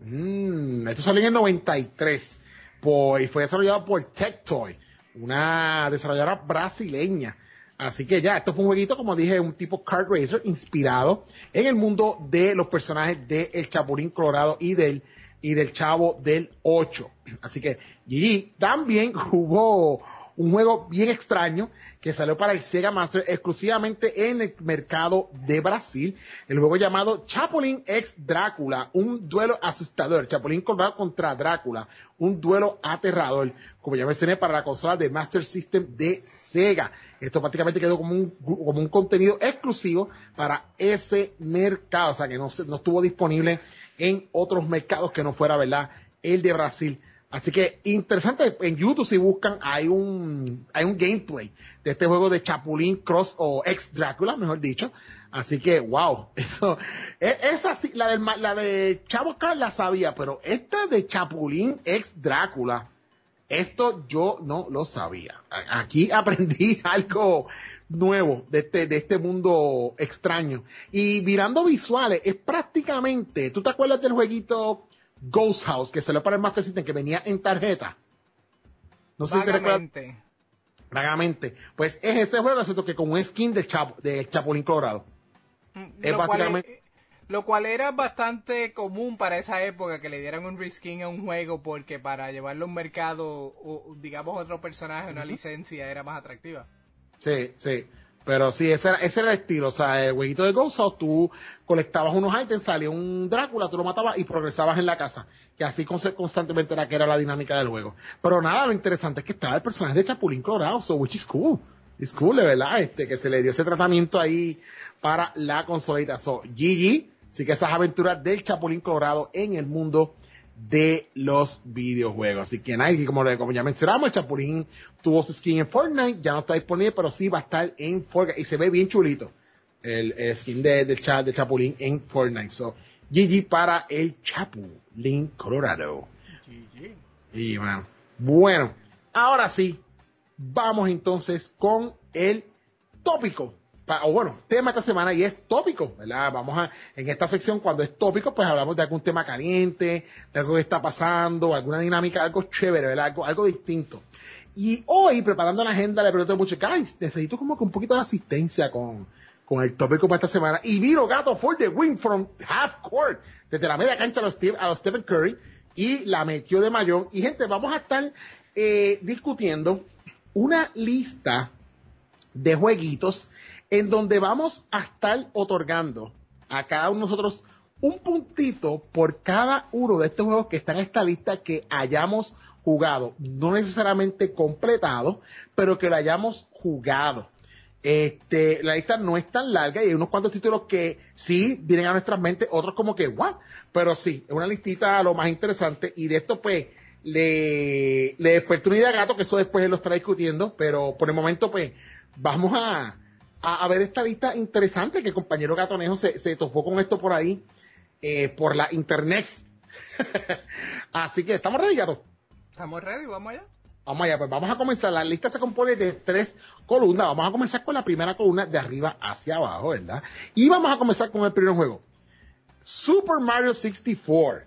Esto salió en el 93 y fue desarrollado por Tectoy, una desarrolladora brasileña. Así que ya, esto fue un jueguito, como dije, un tipo kart racer inspirado en el mundo de los personajes de El Chapulín Colorado y del Chavo del 8. Así que, GG, también hubo un juego bien extraño que salió para el Sega Master exclusivamente en el mercado de Brasil. El juego llamado Chapulín x Drácula, un duelo asustador. Chapulín Colorado contra Drácula, un duelo aterrador. Como ya mencioné, para la consola de Master System de Sega. Esto prácticamente quedó como un contenido exclusivo para ese mercado. O sea, que no estuvo disponible en otros mercados que no fuera, ¿verdad?, el de Brasil. Así que interesante, en YouTube si buscan hay un gameplay de este juego de Chapulín Cross o ex Drácula, mejor dicho. Así que wow, eso es así, la de Chavo Kart la sabía, pero esta de Chapulín ex Drácula, esto yo no lo sabía. Aquí aprendí algo nuevo de este mundo extraño. Y mirando visuales, es prácticamente, ¿tú te acuerdas del jueguito Ghost House que salió para el Master System que venía en tarjeta? No sé si te recuerdas. Vagamente. Pues es ese juego, excepto que con un skin de Chapulín Colorado. Es básicamente. Lo cual era bastante común para esa época, que le dieran un reskin a un juego, porque para llevarlo a un mercado o digamos otro personaje, una licencia, era más atractiva. Sí. Pero sí, ese era el estilo. O sea, el jueguito de Ghost House, tú colectabas unos ítems, salía un Drácula, tú lo matabas y progresabas en la casa. Que así constantemente era la dinámica del juego. Pero nada, lo interesante es que estaba el personaje de Chapulín Colorado, which is cool. It's cool, de verdad, que se le dio ese tratamiento ahí para la consolita. GG, Así que esas aventuras del Chapulín Colorado en el mundo de los videojuegos. Así que nada, y como ya mencionamos, el Chapulín tuvo su skin en Fortnite, ya no está disponible, pero sí va a estar en Fortnite, y se ve bien chulito el skin de Chapulín en Fortnite. So, GG para el Chapulín Colorado. GG. Y bueno, ahora sí, vamos entonces con el tópico. Tema esta semana, y es tópico, ¿verdad? En esta sección, cuando es tópico, pues hablamos de algún tema caliente, de algo que está pasando, alguna dinámica, algo chévere, ¿verdad? Algo distinto. Y hoy, preparando la agenda, le pregunto mucho, guys, necesito como que un poquito de asistencia con el tópico para esta semana. Y Viro Gato for the win from half court, desde la media cancha a los Stephen Curry, y la metió de mayón. Y gente, vamos a estar discutiendo una lista de jueguitos en donde vamos a estar otorgando a cada uno de nosotros un puntito por cada uno de estos juegos que están en esta lista que hayamos jugado, no necesariamente completado, pero que lo hayamos jugado. La lista no es tan larga y hay unos cuantos títulos que sí vienen a nuestras mentes, otros como que, ¿what? Pero sí, es una listita lo más interesante, y de esto pues le despertó una idea a Gato, que eso después él lo estará discutiendo, pero por el momento pues vamos a ver esta lista interesante que el compañero Gatonejo se topó con esto por ahí, por la internet. Así que, ¿estamos ready, Gato? ¿Estamos ready? ¿Vamos allá? Vamos allá, pues vamos a comenzar. La lista se compone de 3 columnas. Vamos a comenzar con la primera columna de arriba hacia abajo, ¿verdad? Y vamos a comenzar con el primer juego. Super Mario 64.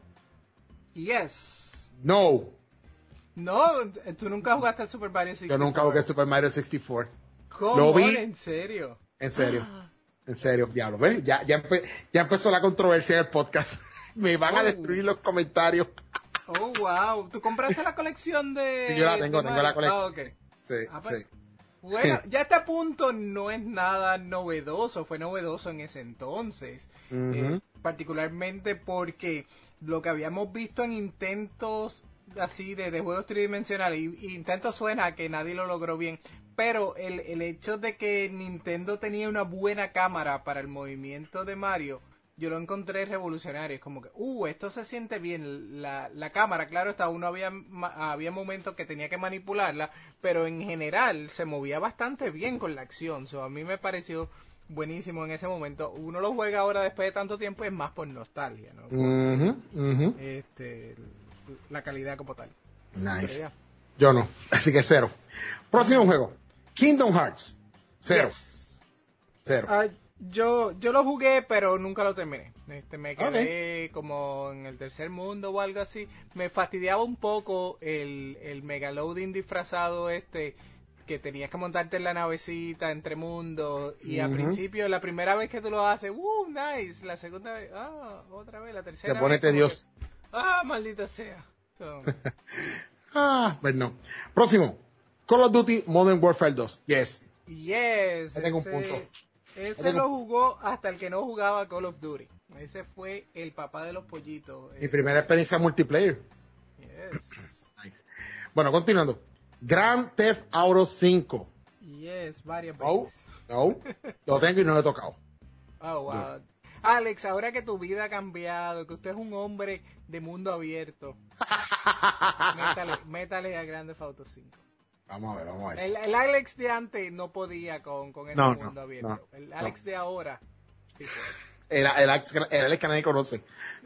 Yes. No. No, tú nunca jugaste al Super Mario 64. Yo nunca jugué Super Mario 64. ¿Cómo? Lo vi. ¿En serio? En serio, diablo, ¿ves? Ya empezó la controversia en el podcast. Me van a destruir los comentarios. Oh, wow. ¿Tú compraste la colección de...? Sí, yo la tengo la colección. Okay. Sí, pues, sí. Bueno, ya a este punto no es nada novedoso, fue novedoso en ese entonces. Particularmente porque lo que habíamos visto en intentos así de juegos tridimensionales, y intento suena a que nadie lo logró bien, pero el hecho de que Nintendo tenía una buena cámara para el movimiento de Mario, yo lo encontré revolucionario. Es como que, esto se siente bien. La cámara, claro está, había momentos que tenía que manipularla, pero en general se movía bastante bien con la acción. A mí me pareció buenísimo en ese momento. Uno lo juega ahora después de tanto tiempo y es más por nostalgia, ¿no? La calidad como tal. Nice. Yo no, así que 0. Próximo juego. Kingdom Hearts. 0. Yes. 0. Yo lo jugué, pero nunca lo terminé. Me quedé como en el tercer mundo o algo así. Me fastidiaba un poco el megaloading disfrazado que tenías que montarte en la navecita entre mundos. Y al principio, la primera vez que tú lo haces, nice. La segunda vez, otra vez, la tercera vez. Se pone tedioso. Maldita sea. Pues no. Próximo. Call of Duty Modern Warfare 2. Yes. Tengo un punto. Ese lo jugó hasta el que no jugaba Call of Duty. Ese fue el papá de los pollitos. Mi primera experiencia multiplayer. Yes. Bueno, continuando. Grand Theft Auto 5. Yes, varias veces. No. Lo tengo y no lo he tocado. Oh, wow. No. Alex, ahora que tu vida ha cambiado, que usted es un hombre de mundo abierto, métale a Grand Theft Auto 5. Vamos a ver. El Alex de antes no podía con ese mundo abierto. No, el Alex de ahora sí puede. El Alex que nadie conoce.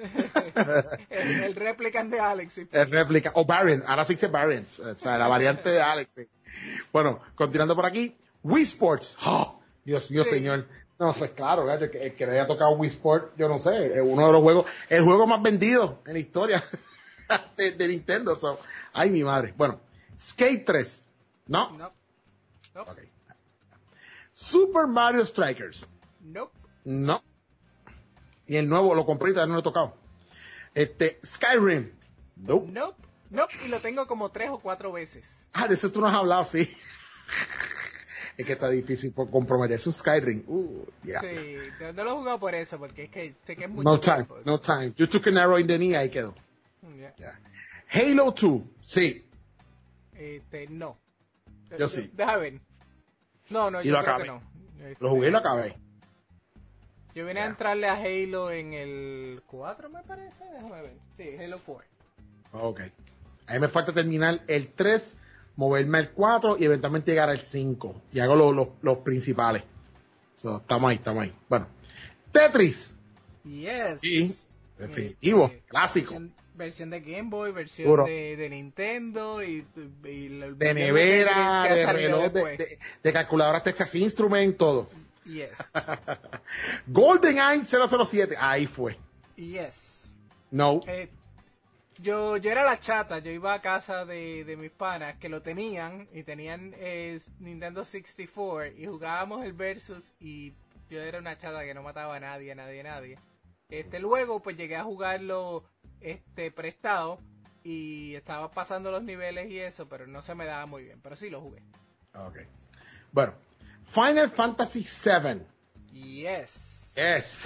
el replicant de Alex. Sí, el réplica. O Variant. Ahora sí que Variant. O sea, la variante de Alex. Sí. Bueno, continuando por aquí. Wii Sports. Oh, Dios mío, señor. No, pues claro, el que le haya tocado Wii Sports, yo no sé, es uno de los juegos, el juego más vendido en la historia de Nintendo. Ay, mi madre. Bueno, Skate 3. No. Okay. Super Mario Strikers. No. Y el nuevo lo compré y todavía no lo he tocado. Skyrim. Nope. Y lo tengo como 3 o 4 veces. De eso tú no has hablado, sí. Es que está difícil por comprometerse un Skyrim. Yeah. Sí, no lo he jugado por eso, porque es que sé que es muy No time. You took an arrow in the knee, ahí quedó. Yeah. Halo 2, sí. No. Yo sí. Déjame ver. No, yo creo que no. Lo jugué y lo acabé. Yo vine a entrarle a Halo en el 4, me parece. Déjame ver. Sí, Halo 4. Ok. A mí me falta terminar el 3, moverme al 4 y eventualmente llegar al 5. Y hago los principales. So, estamos ahí. Bueno. Tetris. Yes. Sí. Definitivo. Clásico. Versión de Game Boy, versión Duro. de Nintendo y De nevera, de reloj, de calculadora Texas Instruments, todo. Yes. GoldenEye 007. Ahí fue. Yes. No. Yo era la chata, yo iba a casa de mis panas que lo tenían y tenían Nintendo 64 y jugábamos el Versus y yo era una chata que no mataba a nadie. Luego pues llegué a jugarlo prestado y estaba pasando los niveles y eso, pero no se me daba muy bien, pero sí lo jugué. Okay. Bueno, Final Fantasy VII. Yes.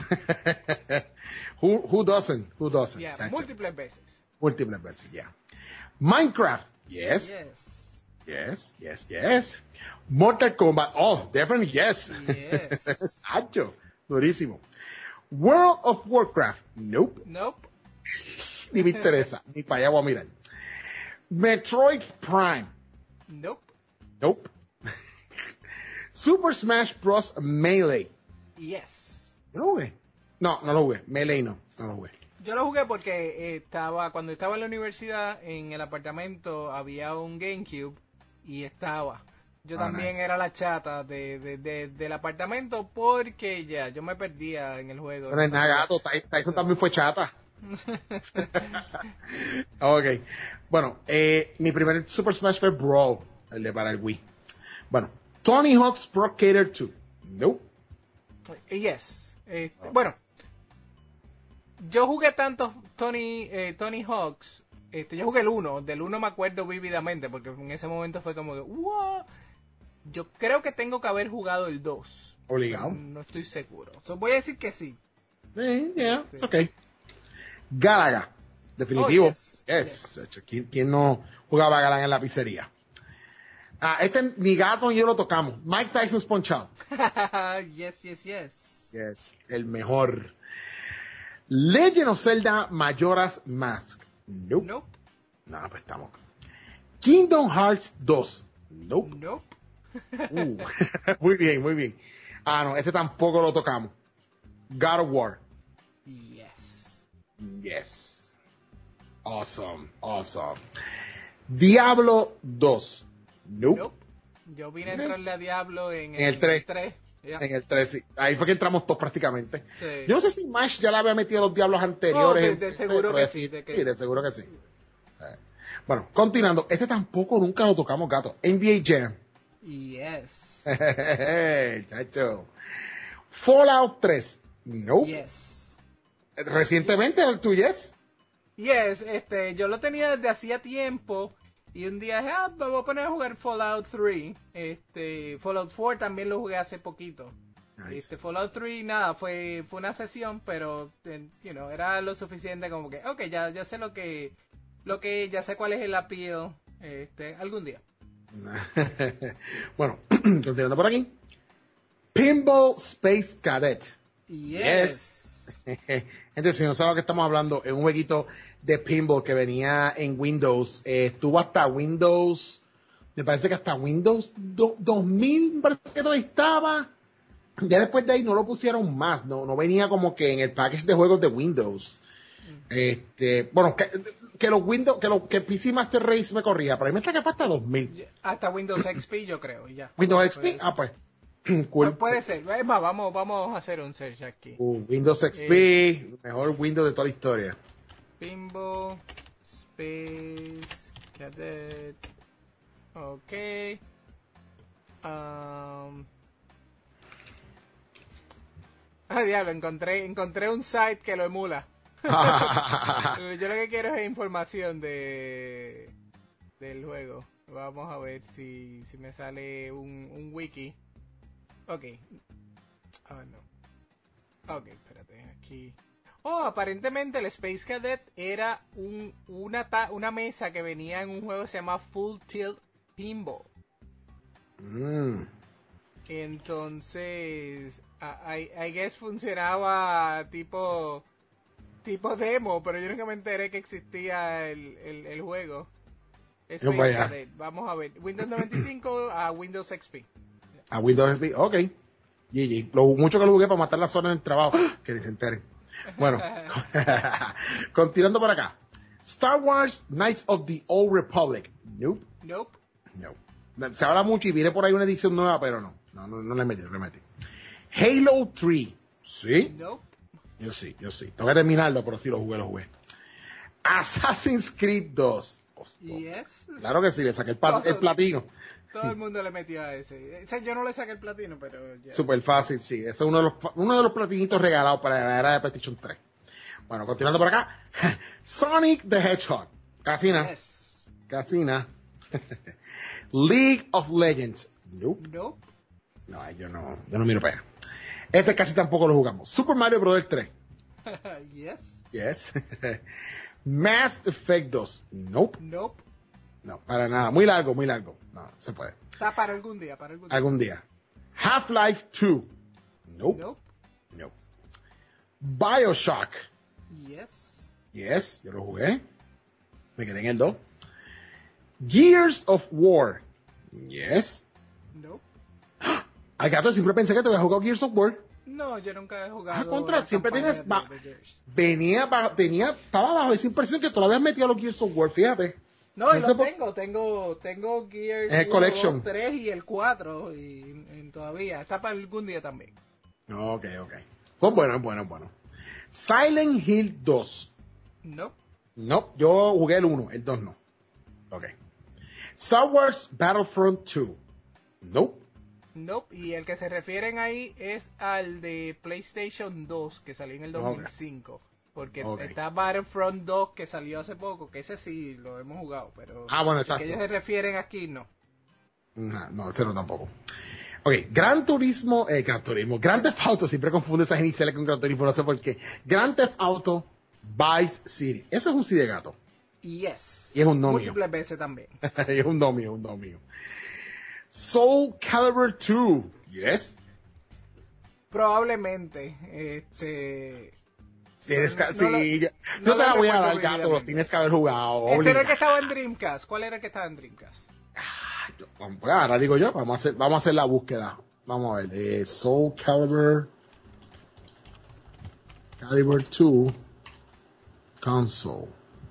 Who doesn't? Yeah, múltiples veces, yeah. Minecraft. Yes. Mortal Kombat. Oh, definitely yes. Hacho, durísimo. World of Warcraft. Nope. Ni me interesa, ni para allá voy a mirar. Metroid Prime. Nope. Super Smash Bros. Melee. Yes. ¿Yo lo jugué? No lo jugué. Melee no lo jugué. Yo lo jugué porque cuando estaba en la universidad, en el apartamento había un GameCube y estaba. Yo también nice. era la chata del apartamento porque ya, yo me perdía en el juego. Eso no es nada, gato. Tyson también fue chata. Ok. Bueno, mi primer Super Smash fue Brawl, el de para el Wii. Bueno, Tony Hawk's Pro Skater 2. Nope. Yes. Bueno, yo jugué tanto Tony Hawk's. Yo jugué el 1. Del 1 me acuerdo vívidamente porque en ese momento fue como que, wow. Yo creo que tengo que haber jugado el 2. Obligado. No estoy seguro. Voy a decir que sí. Yeah, it's okay. Galaga. Definitivo. Yes. ¿Quién no jugaba Galaga en la pizzería? Ni gato ni yo lo tocamos. Mike Tyson's Punch Out. Yes. El mejor. Legend of Zelda Majora's Mask. Nope. No, pues estamos. Kingdom Hearts 2. Nope. Muy bien. No, tampoco lo tocamos. God of War. Yes. Awesome. Diablo 2. Nope. Yo vine a entrarle a Diablo en el 3. Yeah. En el 3, sí. Ahí fue que entramos todos prácticamente. Sí. Yo no sé si Mash ya le había metido los Diablos anteriores. De seguro que sí. Sí, de seguro que sí. Bueno, continuando. Tampoco nunca lo tocamos, gato. NBA Jam. Yes. Chacho. Fallout 3. Nope. Yes. Recientemente, ¿tú yes? Yes, yo lo tenía desde hacía tiempo y un día dije, me voy a poner a jugar Fallout 3. Fallout 4 también lo jugué hace poquito. Nice. Fallout 3, nada, fue una sesión, pero, era lo suficiente como que, okay, ya sé ya sé cuál es el appeal, algún día. Bueno, continuando por aquí. Pinball Space Cadet. Yes. Gente, si no saben lo que estamos hablando, es un jueguito de pinball que venía en Windows. Estuvo hasta Windows, me parece que hasta Windows 2000, me parece que no estaba. Ya después de ahí no lo pusieron más, no venía como que en el package de juegos de Windows. Bueno, que los Windows, que PC Master Race me corría, pero ahí me está que fue hasta 2000. Hasta Windows XP yo creo, ya. Windows XP, pues. Cool. Puede ser. Es más, vamos a hacer un search aquí. Windows XP, mejor Windows de toda la historia. Pinball Space Cadet. Ok. Diablo, encontré un site que lo emula. Yo lo que quiero es información del juego. Vamos a ver si me sale un wiki. Ok. No. Ok, espérate, aquí. Aparentemente el Space Cadet era una mesa que venía en un juego que se llama Full Tilt Pinball. Entonces, I guess funcionaba tipo demo, pero yo nunca me enteré que existía el juego. Space Cadet. Vamos a ver. Windows 95 a Windows XP. A Windows XP, ok. GG. Lo mucho que lo jugué para matar la zona en el trabajo. Que ni se enteren. Bueno, continuando por acá. Star Wars Knights of the Old Republic. Nope. Nope. No. Se habla mucho y viene por ahí una edición nueva, pero no. No le metí. Halo 3. ¿Sí? Nope. Yo sí. Tengo que terminarlo, pero sí lo jugué. Assassin's Creed 2. Yes. Claro que sí, le saqué el platino. Todo el mundo le metió a ese. Yo no le saqué el platino, pero ya. Súper fácil, sí. Ese es uno de los platinitos regalados para la era de PlayStation 3. Bueno, continuando por acá. Sonic the Hedgehog. Casina. Yes. Casina. League of Legends. Nope. Nope. No, yo no miro para allá. Este casi tampoco lo jugamos. Super Mario Bros. 3. Yes. Mass Effect 2. Nope. No, para nada. Muy largo. No se puede. Está para algún día. Algún día. Half-Life 2. Nope. BioShock. Yes, yo lo jugué. Me quedé en el 2. Gears of War. Yes. Nope. Ay, gato, siempre pensé que te había jugado Gears of War. No, yo nunca he jugado. Contra, siempre tienes. Estaba bajo esa impresión que todavía habías metido a los Gears of War, fíjate. No, y lo tengo Gears el 1, Collection. 2, 3 y el 4 y todavía. Está para algún día también. Ok. Pues bueno. Silent Hill 2. No, yo jugué el 1, el 2 no. Ok. Star Wars Battlefront 2. Nope. Y el que se refieren ahí es al de PlayStation 2 que salió en el 2005. Porque está Battlefront 2 que salió hace poco, que ese sí lo hemos jugado, pero bueno, exacto. que ellos se refieren aquí no. No, ese no tampoco. Ok, Gran Theft Auto, siempre confundo esas iniciales con Gran Turismo, no sé por qué. Grand Theft Auto Vice City. Eso es un sí de gato. Yes. Y es un no mío. Múltiples veces también. Es un no mío. Soul Calibur 2. Yes. Probablemente. No te la voy a dar, gato, lo tienes que haber jugado. Este era el que estaba en Dreamcast. ¿Cuál era el que estaba en Dreamcast? Ahora digo yo, vamos a hacer la búsqueda. Vamos a ver. Soul Calibur 2 console.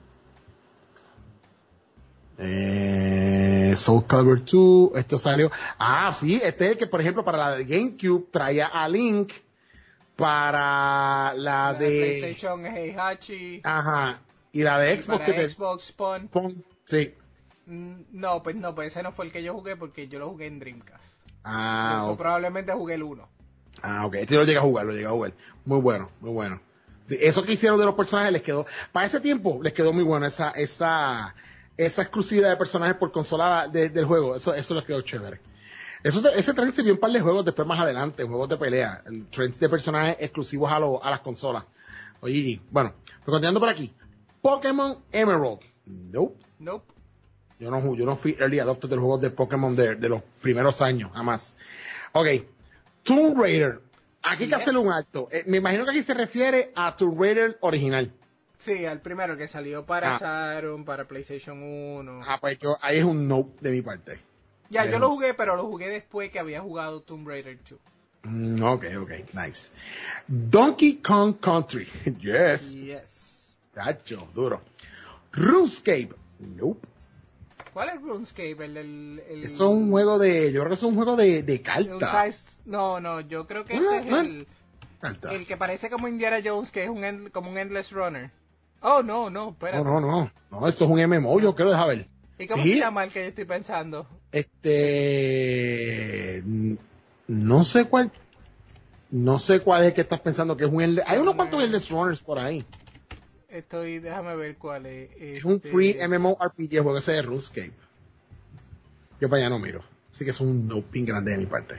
Soul Calibur 2, esto salió. Sí, este es el que, por ejemplo, para la de GameCube traía a Link. Para la de PlayStation Heihachi. Ajá. Y la de Xbox. Para Xbox Spawn. Sí. No, pues ese no fue el que yo jugué porque yo lo jugué en Dreamcast. Okay. Probablemente jugué el 1. Ok. Este lo llegué a jugar. Muy bueno. Sí, eso que hicieron de los personajes les quedó, para ese tiempo les quedó muy bueno esa exclusividad de personajes por consola del juego. Eso les quedó chévere. Ese trend se vio en un par de juegos después más adelante, juegos de pelea, el trend de personajes exclusivos a las consolas. Oye, bueno, continuando por aquí. Pokémon Emerald. Nope. Yo no fui early adopter de los juegos de Pokémon de los primeros años, jamás. Ok. Tomb Raider. Aquí hay que hacerle un acto. Me imagino que aquí se refiere a Tomb Raider original. Sí, al primero que salió para Saturn, para PlayStation 1. Pues ahí es un no de mi parte. Yo lo jugué, pero lo jugué después que había jugado Tomb Raider 2. Ok, nice. Donkey Kong Country. Yes. Cacho, duro. RuneScape. Nope. ¿Cuál es RuneScape? Eso es un juego yo creo que es un juego de cartas. No, yo creo que ese es el que parece como Indiana Jones, que es como un Endless Runner. Oh, no, espérate. No, esto es un MMO, yo creo, deja ver. ¿Y cómo se llama el que yo estoy pensando? No sé cuál es el que estás pensando que es un hay unos cuantos Endless Runners por ahí. Déjame ver cuál es. Es un free MMORPG, juego ese de RuneScape. Yo para allá no miro. Así que es un no pin grande de mi parte.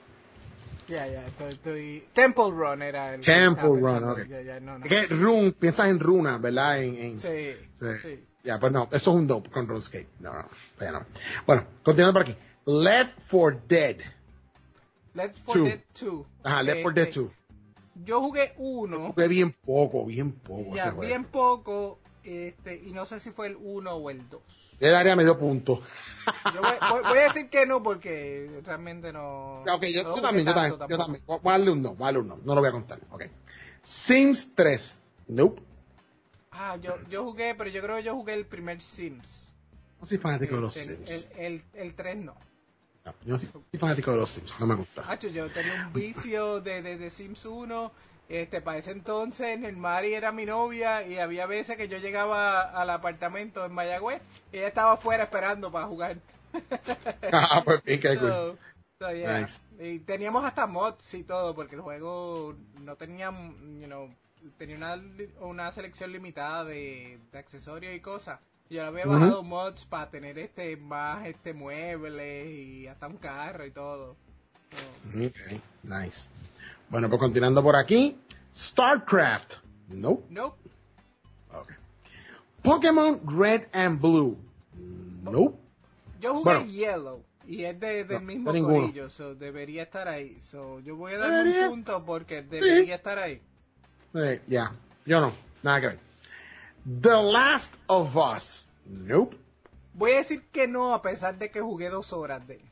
Estoy... Temple Run era el... Temple Run, ok. No. Es que Rune, piensas en runa, ¿verdad? Sí. Pues no, eso es un dope con RuneScape. No, ya no. Bueno, continuando por aquí. Left 4 Dead. Left 4 Dead 2. Ajá, Left 4 Dead 2. Yo jugué uno. Jugué bien poco Ya, ese juego. bien poco. Y no sé si fue el 1 o el 2. Le daría medio punto. Yo voy a decir que no porque realmente no. Ok, yo no también. Voy a darle un no, no lo voy a contar. Ok. Sims 3. Nope. Yo jugué, pero yo creo que yo jugué el primer Sims. No soy fanático de los Sims. El 3 no. No, yo no soy fanático de los Sims, no me gusta. Yo tenía un vicio de Sims 1. Para ese entonces, Mari era mi novia y había veces que yo llegaba al apartamento en Mayagüez y ella estaba afuera esperando para jugar. Pues bien, qué cool. Yeah. Nice. Y teníamos hasta mods y todo porque el juego no tenía, tenía una selección limitada de accesorios y cosas. Yo le había bajado mods para tener más muebles y hasta un carro y todo. Ok, nice. Bueno, pues continuando por aquí. StarCraft. Nope. Nope. Okay. Pokémon Red and Blue. Nope. Yo jugué Yellow y es del mismo corillo, so debería estar ahí. So yo voy a darle un punto porque debería estar ahí. Ya, yo no, nada que ver. The Last of Us. Nope. Voy a decir que no a pesar de que jugué 2 horas de él.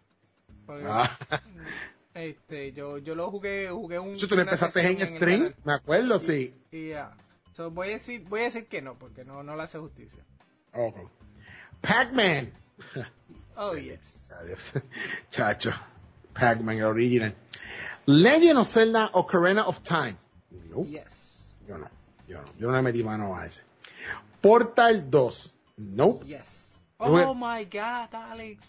Yo lo jugué un. Si tú lo empezaste en stream, me acuerdo, sí. So voy a decir que no, porque no le hace justicia. Okay. Pac-Man. Oh, yes. Adiós. Chacho. Pac-Man, el original. Legend of Zelda Ocarina of Time. Nope. Yes. Yo no le metí mano a ese. Portal 2. Nope. Yes. Oh my God, Alex.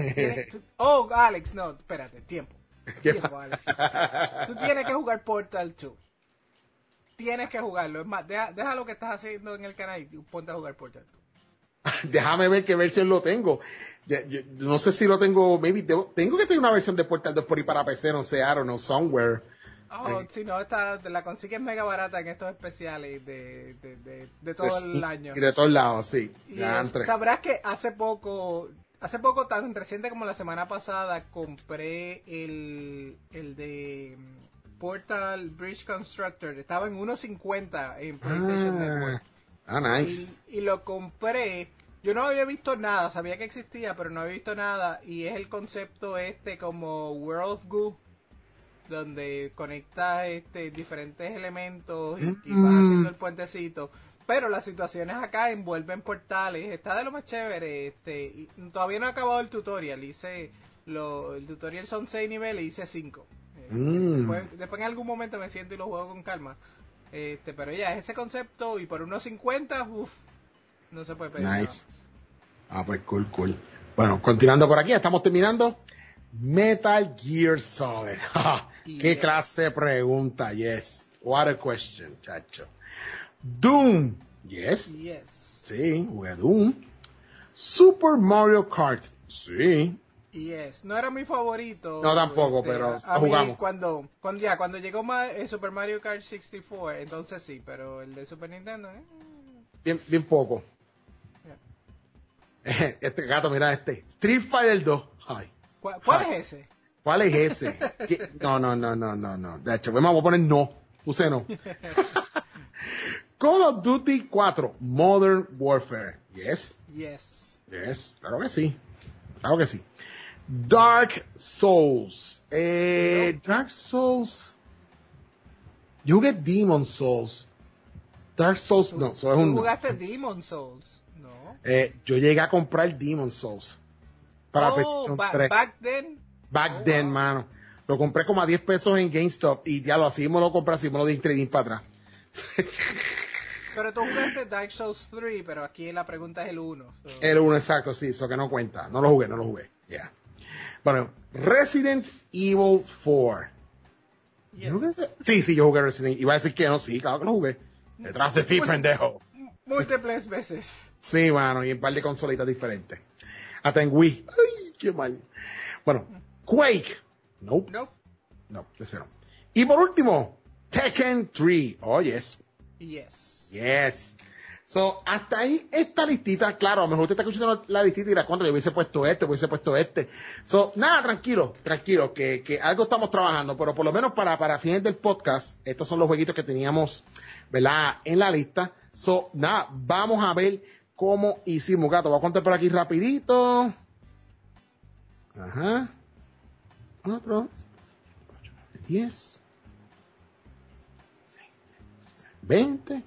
Alex, no, espérate, tiempo, Alex. Tú tienes que jugar Portal 2. Tienes que jugarlo. Es más, deja lo que estás haciendo en el canal y ponte a jugar Portal 2. Déjame ver qué versión lo tengo. Yo no sé si lo tengo, tengo que tener una versión de Portal 2 por ahí para PC, no sé, I don't know, somewhere. Si no, la consigues mega barata en estos especiales de todo el año. Y de todos lados, sí. Y sabrás que hace poco, tan reciente como la semana pasada, compré el de Portal Bridge Constructor. Estaba en 1.50 en PlayStation Network. Nice. Y lo compré. Yo no había visto nada, sabía que existía, pero no había visto nada. Y es el concepto como World of Goo, donde conectas diferentes elementos y vas haciendo el puentecito. Pero las situaciones acá envuelven portales. Está de lo más chévere. Y todavía no he acabado el tutorial. El tutorial son 6 niveles y hice 5. Después en algún momento me siento y lo juego con calma. Pero ya, es ese concepto y por unos 50, no se puede pedir. Nice. Pues cool. Bueno, continuando por aquí, estamos terminando. Metal Gear Solid. ¿Qué clase de pregunta? Yes. What a question, chacho. Doom. Yes. Sí, jugué Doom. Super Mario Kart. Sí. Yes. No era mi favorito. No, tampoco, pero jugamos. Cuando llegó Super Mario Kart 64, entonces sí, pero el de Super Nintendo, Bien poco. Yeah. Gato, mira Street Fighter 2. Ay. ¿Cuál es ese? ¿Cuál es ese? No. De hecho, vamos a poner no. Puse no. Call of Duty 4 Modern Warfare. Yes. Claro que sí. Dark Souls. Dark Souls. Yo jugué Demon Souls. Dark Souls, no. ¿Tú jugaste Demon Souls? No. Yo llegué a comprar Demon Souls. Para PlayStation 3. Back then, mano. Lo compré como a 10 pesos en GameStop y ya lo compré de trading para atrás. Pero tú jugaste Dark Souls 3, pero aquí la pregunta es el 1. El 1, exacto, sí, eso que no cuenta. No lo jugué. Yeah. Bueno, Resident Evil 4. Yes. Sí, yo jugué Resident Evil. Iba a decir que no, sí, claro que lo jugué. Detrás de ti, pendejo. Múltiples veces. Sí, mano, y en par de consolitas diferentes. Hasta en Wii. Ay, qué mal. Bueno, Quake. Nope. No, ese no. Y por último, Tekken 3. Oh, yes. So, hasta ahí esta listita, claro, a lo mejor usted está escuchando la listita y dirá, ¿cuánto? Yo hubiese puesto este. So, nada, tranquilo, que algo estamos trabajando, pero por lo menos para fines del podcast, estos son los jueguitos que teníamos, ¿verdad? En la lista. So, nada, vamos a ver cómo hicimos, gato. Voy a contar por aquí rapidito. Ajá. 4, 10, 20.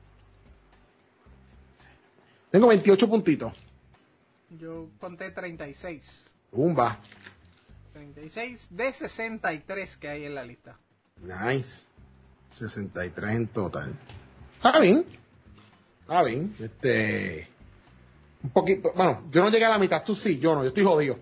Tengo 28 puntitos. Yo conté 36. Bumba. 36 de 63 que hay en la lista. Nice. 63 en total. Está bien. Un poquito, bueno, yo no llegué a la mitad, tú sí, yo no, yo estoy jodido.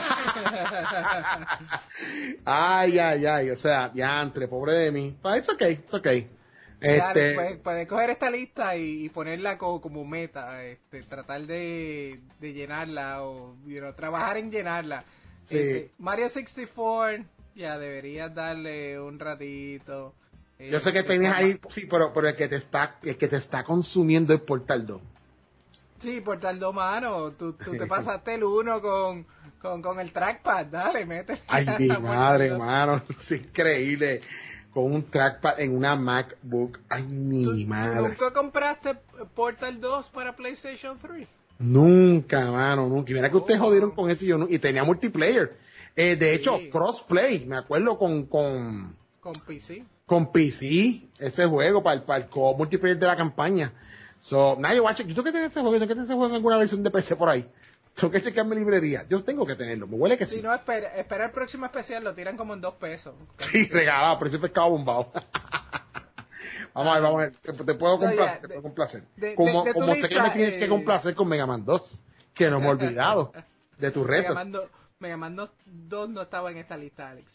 Ay, o sea, diantre, pobre de mí. But it's okay. Puedes coger esta lista y ponerla como meta, tratar de llenarla o trabajar en llenarla. Sí. Mario 64, ya deberías darle un ratito. Yo sé que tenías ahí, sí, pero el que te está consumiendo es Portal 2. Sí, Portal 2, mano, tú te pasaste el 1 con el trackpad, dale, métele. Ay, mi madre, hermano, es increíble. Con un trackpad en una MacBook. Ay, mi madre. ¿Nunca compraste Portal 2 para PlayStation 3? Nunca, mano, nunca. Y mira que ustedes jodieron con eso y tenía multiplayer. De hecho, crossplay, me acuerdo con PC. Con PC, ese juego para el co multiplayer de la campaña. So, yo tengo que tener ese juego, en alguna versión de PC por ahí. Tengo que chequear mi librería. Yo tengo que tenerlo, me huele que sí. Si no, espera el próximo especial, lo tiran como en $2. Sí, regalado, pero ese pescado bombado. Vamos a ver, te puedo complacer. Como sé que me tienes que complacer con Mega Man 2, que no me he olvidado de tu reto. Mega Man 2 no estaba en esta lista, Alex.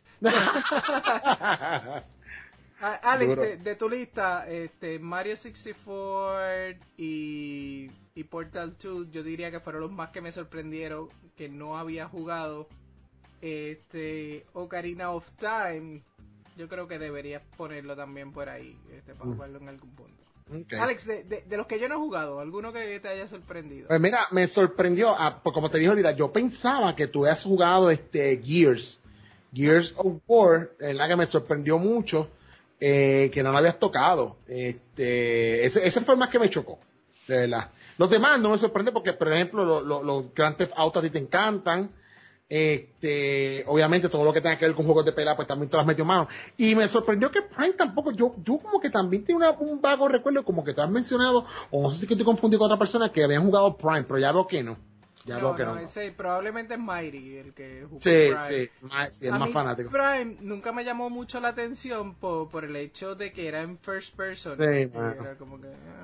Alex, de tu lista, Mario 64 y Portal 2, yo diría que fueron los más que me sorprendieron, que no había jugado. Ocarina of Time, yo creo que deberías ponerlo también por ahí, para jugarlo en algún punto. Okay. Alex, de los que yo no he jugado, ¿alguno que te haya sorprendido? Pues mira, me sorprendió, pues como te dije ahorita, yo pensaba que tú habías jugado Gears of War, la que me sorprendió mucho, que no lo habías tocado. Ese fue el más que me chocó, de verdad. Los demás no me sorprende porque, por ejemplo, los Grand Theft Auto a ti te encantan. Obviamente todo lo que tenga que ver con juegos de pelea, pues también te las metió mano. Y me sorprendió que Prime tampoco, yo como que también tengo un vago recuerdo, como que te has mencionado, o no sé si que te confundí con otra persona que habían jugado Prime, pero ya veo que no. Ese probablemente es Mighty el que jugó Prime. Sí, es más fanático. Prime nunca me llamó mucho la atención por el hecho de que era en first person. Sí, era como que...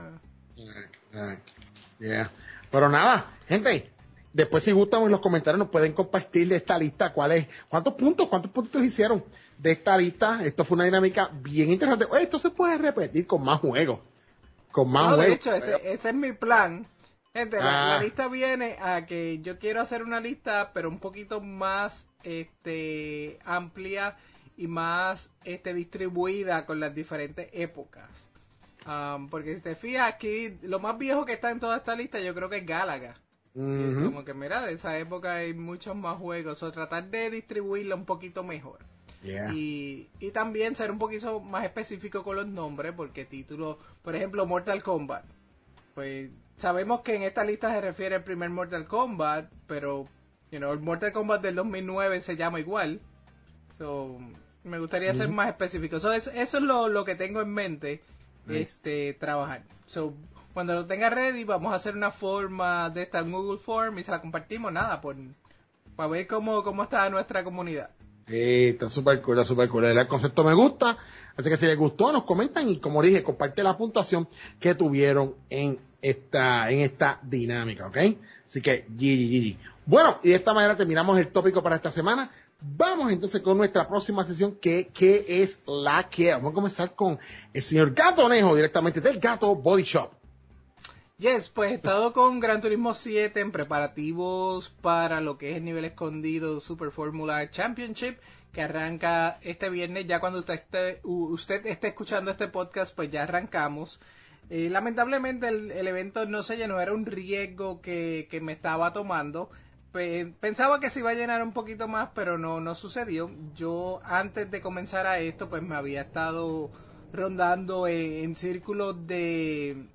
Yeah. Pero nada, gente, después si gustan en los comentarios nos pueden compartir de esta lista cuántos puntos hicieron de esta lista. Esto fue una dinámica bien interesante. Oye, esto se puede repetir con más juegos. De hecho, ese es mi plan. Gente, la lista viene a que yo quiero hacer una lista, pero un poquito más amplia y más distribuida con las diferentes épocas. Porque si te fijas aquí, lo más viejo que está en toda esta lista yo creo que es Galaga. Como que mira, de esa época hay muchos más juegos, o tratar de distribuirla un poquito mejor. Yeah. Y también ser un poquito más específico con los nombres, porque títulos, por ejemplo, Mortal Kombat, pues sabemos que en esta lista se refiere al primer Mortal Kombat, pero el Mortal Kombat del 2009 se llama igual. So, me gustaría ser más específico. So, eso es lo que tengo en mente. Nice. Trabajar. So, cuando lo tenga ready, vamos a hacer una forma de esta en Google Form y se la compartimos, para ver cómo está nuestra comunidad. Está súper cool, el concepto me gusta, así que si les gustó nos comentan y como dije, comparte la puntuación que tuvieron en esta dinámica, ¿ok? Así que GG. Bueno, y de esta manera terminamos el tópico para esta semana. Vamos entonces con nuestra próxima sesión, que es la que vamos a comenzar con el señor Gato Nejo, directamente del Gato Body Shop. Yes, pues he estado con Gran Turismo 7 en preparativos para lo que es el nivel escondido Super Formula Championship, que arranca este viernes. Ya cuando usted esté escuchando este podcast, pues ya arrancamos. Lamentablemente el evento no se llenó, era un riesgo que me estaba tomando. Pensaba que se iba a llenar un poquito más, pero no sucedió. Yo antes de comenzar a esto, pues me había estado rondando en círculos de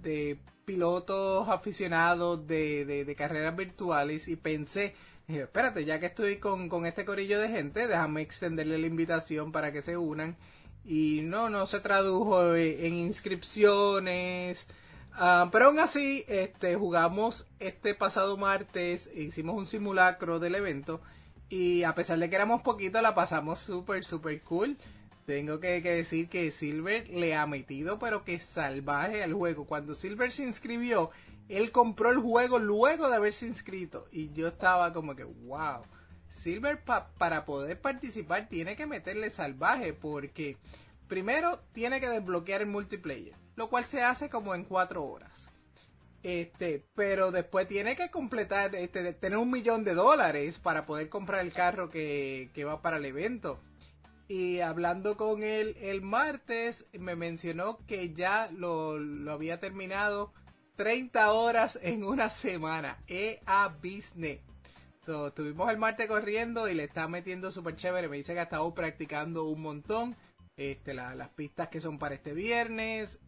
pilotos aficionados de carreras virtuales y pensé, espérate, ya que estoy con este corillo de gente, déjame extenderle la invitación para que se unan. Y no se tradujo en inscripciones. Pero aún así, jugamos este pasado martes, hicimos un simulacro del evento y a pesar de que éramos poquitos, la pasamos súper cool. Tengo que decir que Silver le ha metido, pero que salvaje al juego. Cuando Silver se inscribió, él compró el juego luego de haberse inscrito y yo estaba como que, wow. Silver para poder participar tiene que meterle salvaje porque primero tiene que desbloquear el multiplayer, lo cual se hace como en 4 horas. Pero después tiene que completar, tener $1 millón para poder comprar el carro que va para el evento. Y hablando con él el martes, me mencionó que ya lo había terminado 30 horas en una semana. EA Business. So, estuvimos el martes corriendo y le está metiendo súper chévere. Me dice que ha estado practicando un montón. Las pistas que son para este viernes.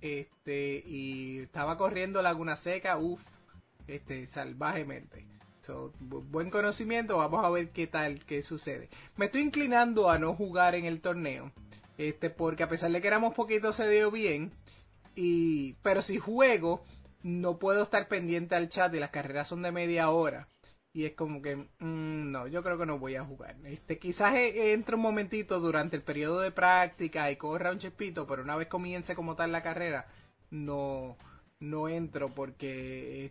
Y estaba corriendo Laguna Seca. Salvajemente. So, buen conocimiento. Vamos a ver qué sucede. Me estoy inclinando a no jugar en el torneo. Porque a pesar de que éramos poquitos se dio bien. Pero si juego, no puedo estar pendiente al chat y las carreras son de media hora. Y es como que, no, yo creo que no voy a jugar. Quizás entre un momentito durante el periodo de práctica y corra un chispito, pero una vez comience como tal la carrera, no entro porque,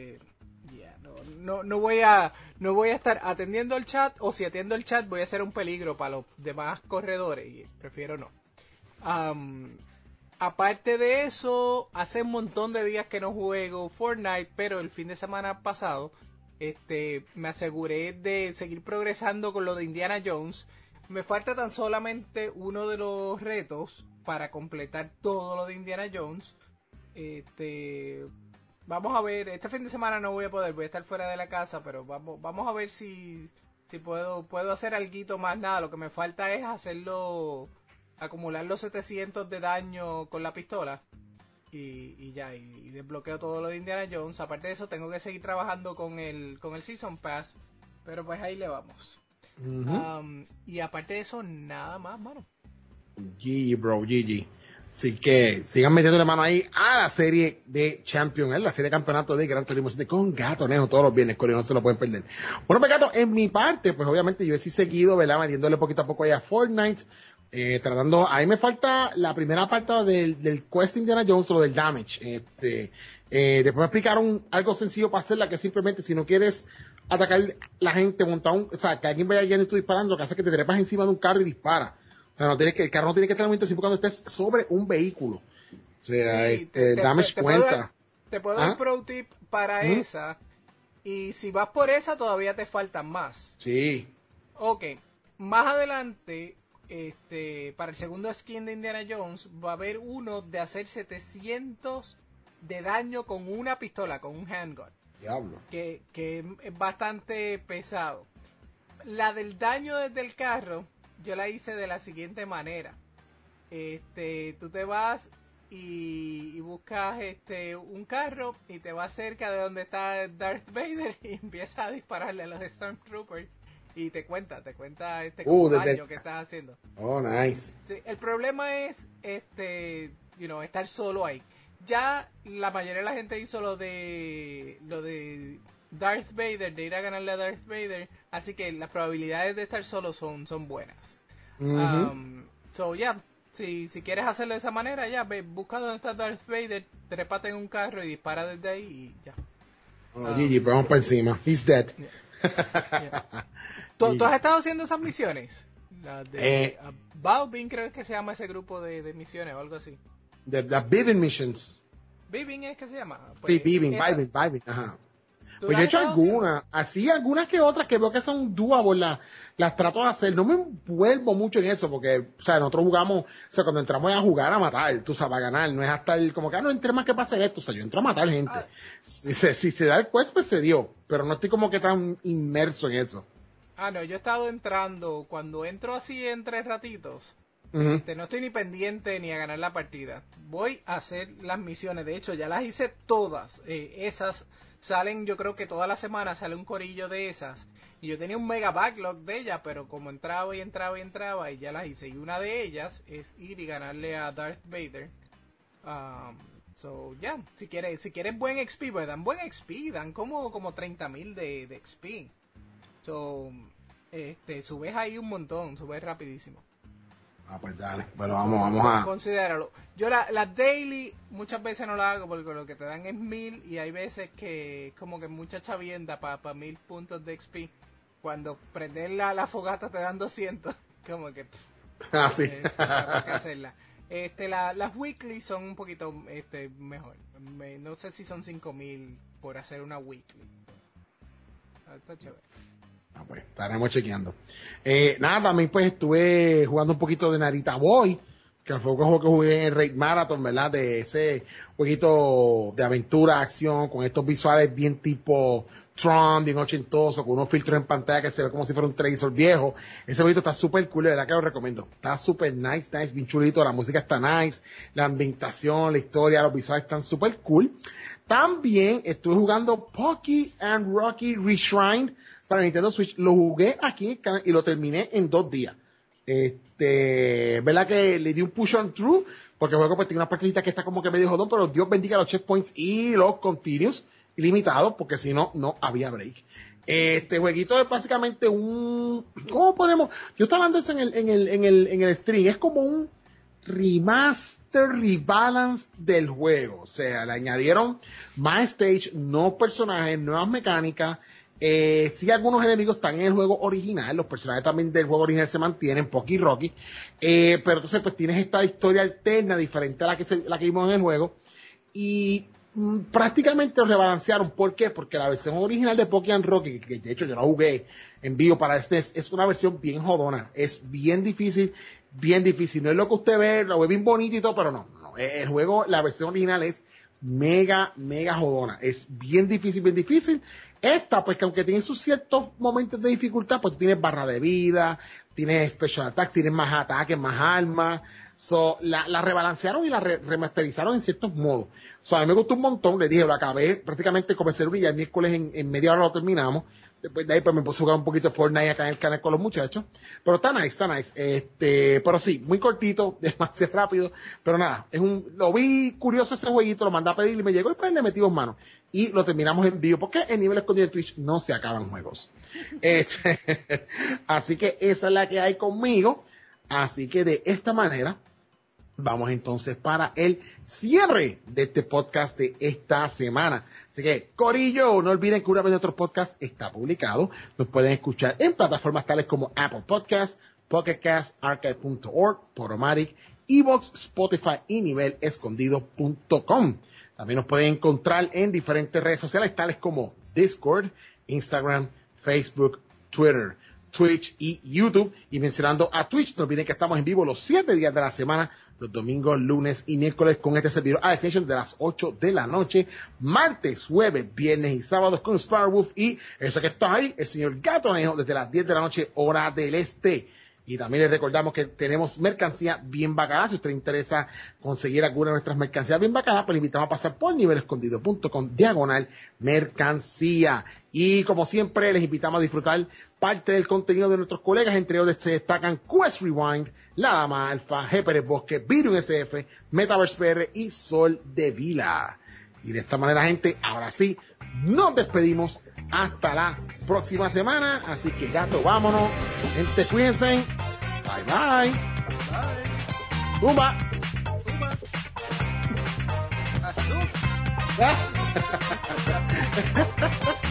no voy a estar atendiendo el chat, o si atiendo el chat voy a ser un peligro para los demás corredores y prefiero no. Aparte de eso, hace un montón de días que no juego Fortnite, pero el fin de semana pasado me aseguré de seguir progresando con lo de Indiana Jones. Me falta tan solamente uno de los retos para completar todo lo de Indiana Jones. Vamos a ver, este fin de semana no voy a poder, voy a estar fuera de la casa, pero vamos a ver si puedo hacer alguito más. Nada, lo que me falta es acumular los 700 de daño con la pistola. Y ya, y desbloqueo todo lo de Indiana Jones. Aparte de eso, tengo que seguir trabajando con el Season Pass. Pero pues ahí le vamos. Uh-huh. Y aparte de eso, nada más, mano. GG, bro, GG. Así que sigan metiendo la mano ahí a la serie de Champion, la serie de campeonato de Gran Turismo 7 con Gato Nejo todos los viernes, no se lo pueden perder. Bueno, pues Gato, en mi parte, pues obviamente yo he seguido, ¿verdad? Metiéndole poquito a poco ahí a Fortnite. Ahí me falta la primera parte del Quest Indiana Jones, lo del damage. Después me explicaron algo sencillo para hacerla, que simplemente si no quieres atacar la gente, o sea, que alguien vaya yendo y tú disparando, lo que hace es que te trepas encima de un carro y dispara. O sea, el carro no tiene que estar muy siempre cuando estés sobre un vehículo. O sea, sí, damage cuenta. Te puedo dar pro tip para esa. Y si vas por esa, todavía te faltan más. Sí. Ok. Más adelante, para el segundo skin de Indiana Jones, va a haber uno de hacer 700 de daño con una pistola, con un handgun. Diablo. Que es bastante pesado. La del daño desde el carro, yo la hice de la siguiente manera. Tú te vas y buscas un carro y te vas cerca de donde está Darth Vader y empiezas a dispararle a los Stormtroopers y te cuenta daño que estás haciendo. Oh, nice. Sí, el problema es estar solo ahí. Ya la mayoría de la gente hizo lo de Darth Vader, de ir a ganarle a Darth Vader, así que las probabilidades de estar solo son buenas. Uh-huh. Si quieres hacerlo de esa manera, busca donde está Darth Vader, trépate en un carro y dispara desde ahí y ya. GG, pero vamos para encima. He's dead. Yeah. ¿Tú has estado haciendo esas misiones? La de Balvin, creo que se llama ese grupo de misiones o algo así. The Vivin Missions. Vivin es que se llama. Pues, sí, Vivin, ajá. ¿Tú Pues yo he hecho algunas, así algunas que otras que veo que son doable, las trato de hacer. No me envuelvo mucho en eso porque, o sea, nosotros jugamos, o sea, cuando entramos a jugar a matar, tú sabes, a ganar, no es hasta como que, no entré más que para hacer esto, o sea, yo entro a matar gente. Si se da el quest, pues se dio, pero no estoy como que tan inmerso en eso. No, yo he estado entrando, cuando entro así en 3 ratitos, no estoy ni pendiente ni a ganar la partida. Voy a hacer las misiones, de hecho ya las hice todas, esas salen, yo creo que toda la semana sale un corillo de esas, y yo tenía un mega backlog de ellas, pero como entraba y ya las hice, y una de ellas es ir y ganarle a Darth Vader. Si quieres buen XP, pues dan buen XP, dan como 30,000 de XP. Subes ahí un montón, subes rapidísimo. Pues dale, bueno, vamos a... Considéralo. Yo las daily muchas veces no las hago porque lo que te dan es 1000 y hay veces que como que mucha chavienda para 1000 puntos de XP. Cuando prendes la fogata te dan 200. Como que... sí. Para que hacerla. Las weekly son un poquito mejor. No sé si son 5000 por hacer una weekly. Está chévere. Pues estaremos chequeando. También pues estuve jugando un poquito de Narita Boy, que fue un juego que jugué en el Raid Marathon, ¿verdad? De ese jueguito de aventura, acción, con estos visuales bien tipo Tron, bien ochentoso, con unos filtros en pantalla que se ve como si fuera un televisor viejo. Ese jueguito está súper cool, de verdad que lo recomiendo. Está súper nice, bien chulito, la música está nice, la ambientación, la historia, los visuales están súper cool. También estuve jugando Pocky and Rocky Reshrined para Nintendo Switch. Lo jugué aquí en el canal y lo terminé en 2 días. ¿Verdad que le di un push on through? Porque el juego pues tiene una partidita que está como que medio jodón, pero Dios bendiga los checkpoints y los continuos ilimitados, porque si no, no había break. Este jueguito es básicamente ¿cómo podemos? Yo estaba hablando de eso en el stream. Es como un remaster, rebalance del juego. O sea, le añadieron más stage, nuevos personajes, nuevas mecánicas. Sí, algunos enemigos están en el juego original, los personajes también del juego original se mantienen, Pocky y Rocky, pero entonces pues tienes esta historia alterna diferente a la que vimos en el juego, y prácticamente lo rebalancearon. ¿Por qué? Porque la versión original de Pocky and Rocky, que de hecho yo la jugué en vivo para es una versión bien jodona, es bien difícil, no es lo que usted ve, lo ve bien bonito y todo, pero no, el juego, la versión original es mega jodona, es bien difícil. Esta, pues que aunque tiene sus ciertos momentos de dificultad, pues tú tienes barra de vida, tienes special attacks, tienes más ataques, más armas. La rebalancearon y la remasterizaron en ciertos modos. A mí me gustó un montón, le dije, lo acabé, prácticamente comencé a brillar el miércoles en media hora lo terminamos. Después de ahí pues me puse a jugar un poquito de Fortnite acá en el canal con los muchachos. Pero está nice. Pero sí, muy cortito, demasiado rápido. Pero nada, lo vi curioso ese jueguito, lo mandé a pedir y me llegó y pues le metimos manos. Y lo terminamos en vivo, porque en nivel escondido de Twitch no se acaban juegos. Así que esa es la que hay conmigo. Así que de esta manera, vamos entonces para el cierre de este podcast de esta semana. Así que, corillo, no olviden que una vez nuestro podcast está publicado. Nos pueden escuchar en plataformas tales como Apple Podcasts, Pocket Cast, Archive.org, Podomatic, Evox, Spotify y nivelescondido.com. También nos pueden encontrar en diferentes redes sociales tales como Discord, Instagram, Facebook, Twitter, Twitch y YouTube. Y mencionando a Twitch, no olviden que estamos en vivo los 7 días de la semana, los domingos, lunes y miércoles con este servidor Ascension de las 8 de la noche, martes, jueves, viernes y sábados con Sparwolf y eso que está ahí, el señor Gatonejo, desde las 10 de la noche, hora del este. Y también les recordamos que tenemos mercancía bien bacana. Si usted le interesa conseguir alguna de nuestras mercancías bien bacanas, pues le invitamos a pasar por nivelescondido.com/mercancía. Y como siempre, les invitamos a disfrutar parte del contenido de nuestros colegas. Entre ellos se destacan Quest Rewind, La Dama Alfa, G. Bosque, Virus SF, Metaverse PR y Sol de Vila. Y de esta manera, gente, ahora sí, nos despedimos. Hasta la próxima semana. Así que, gato, vámonos. Gente, cuídense. Bye, bye. Zumba. Azul.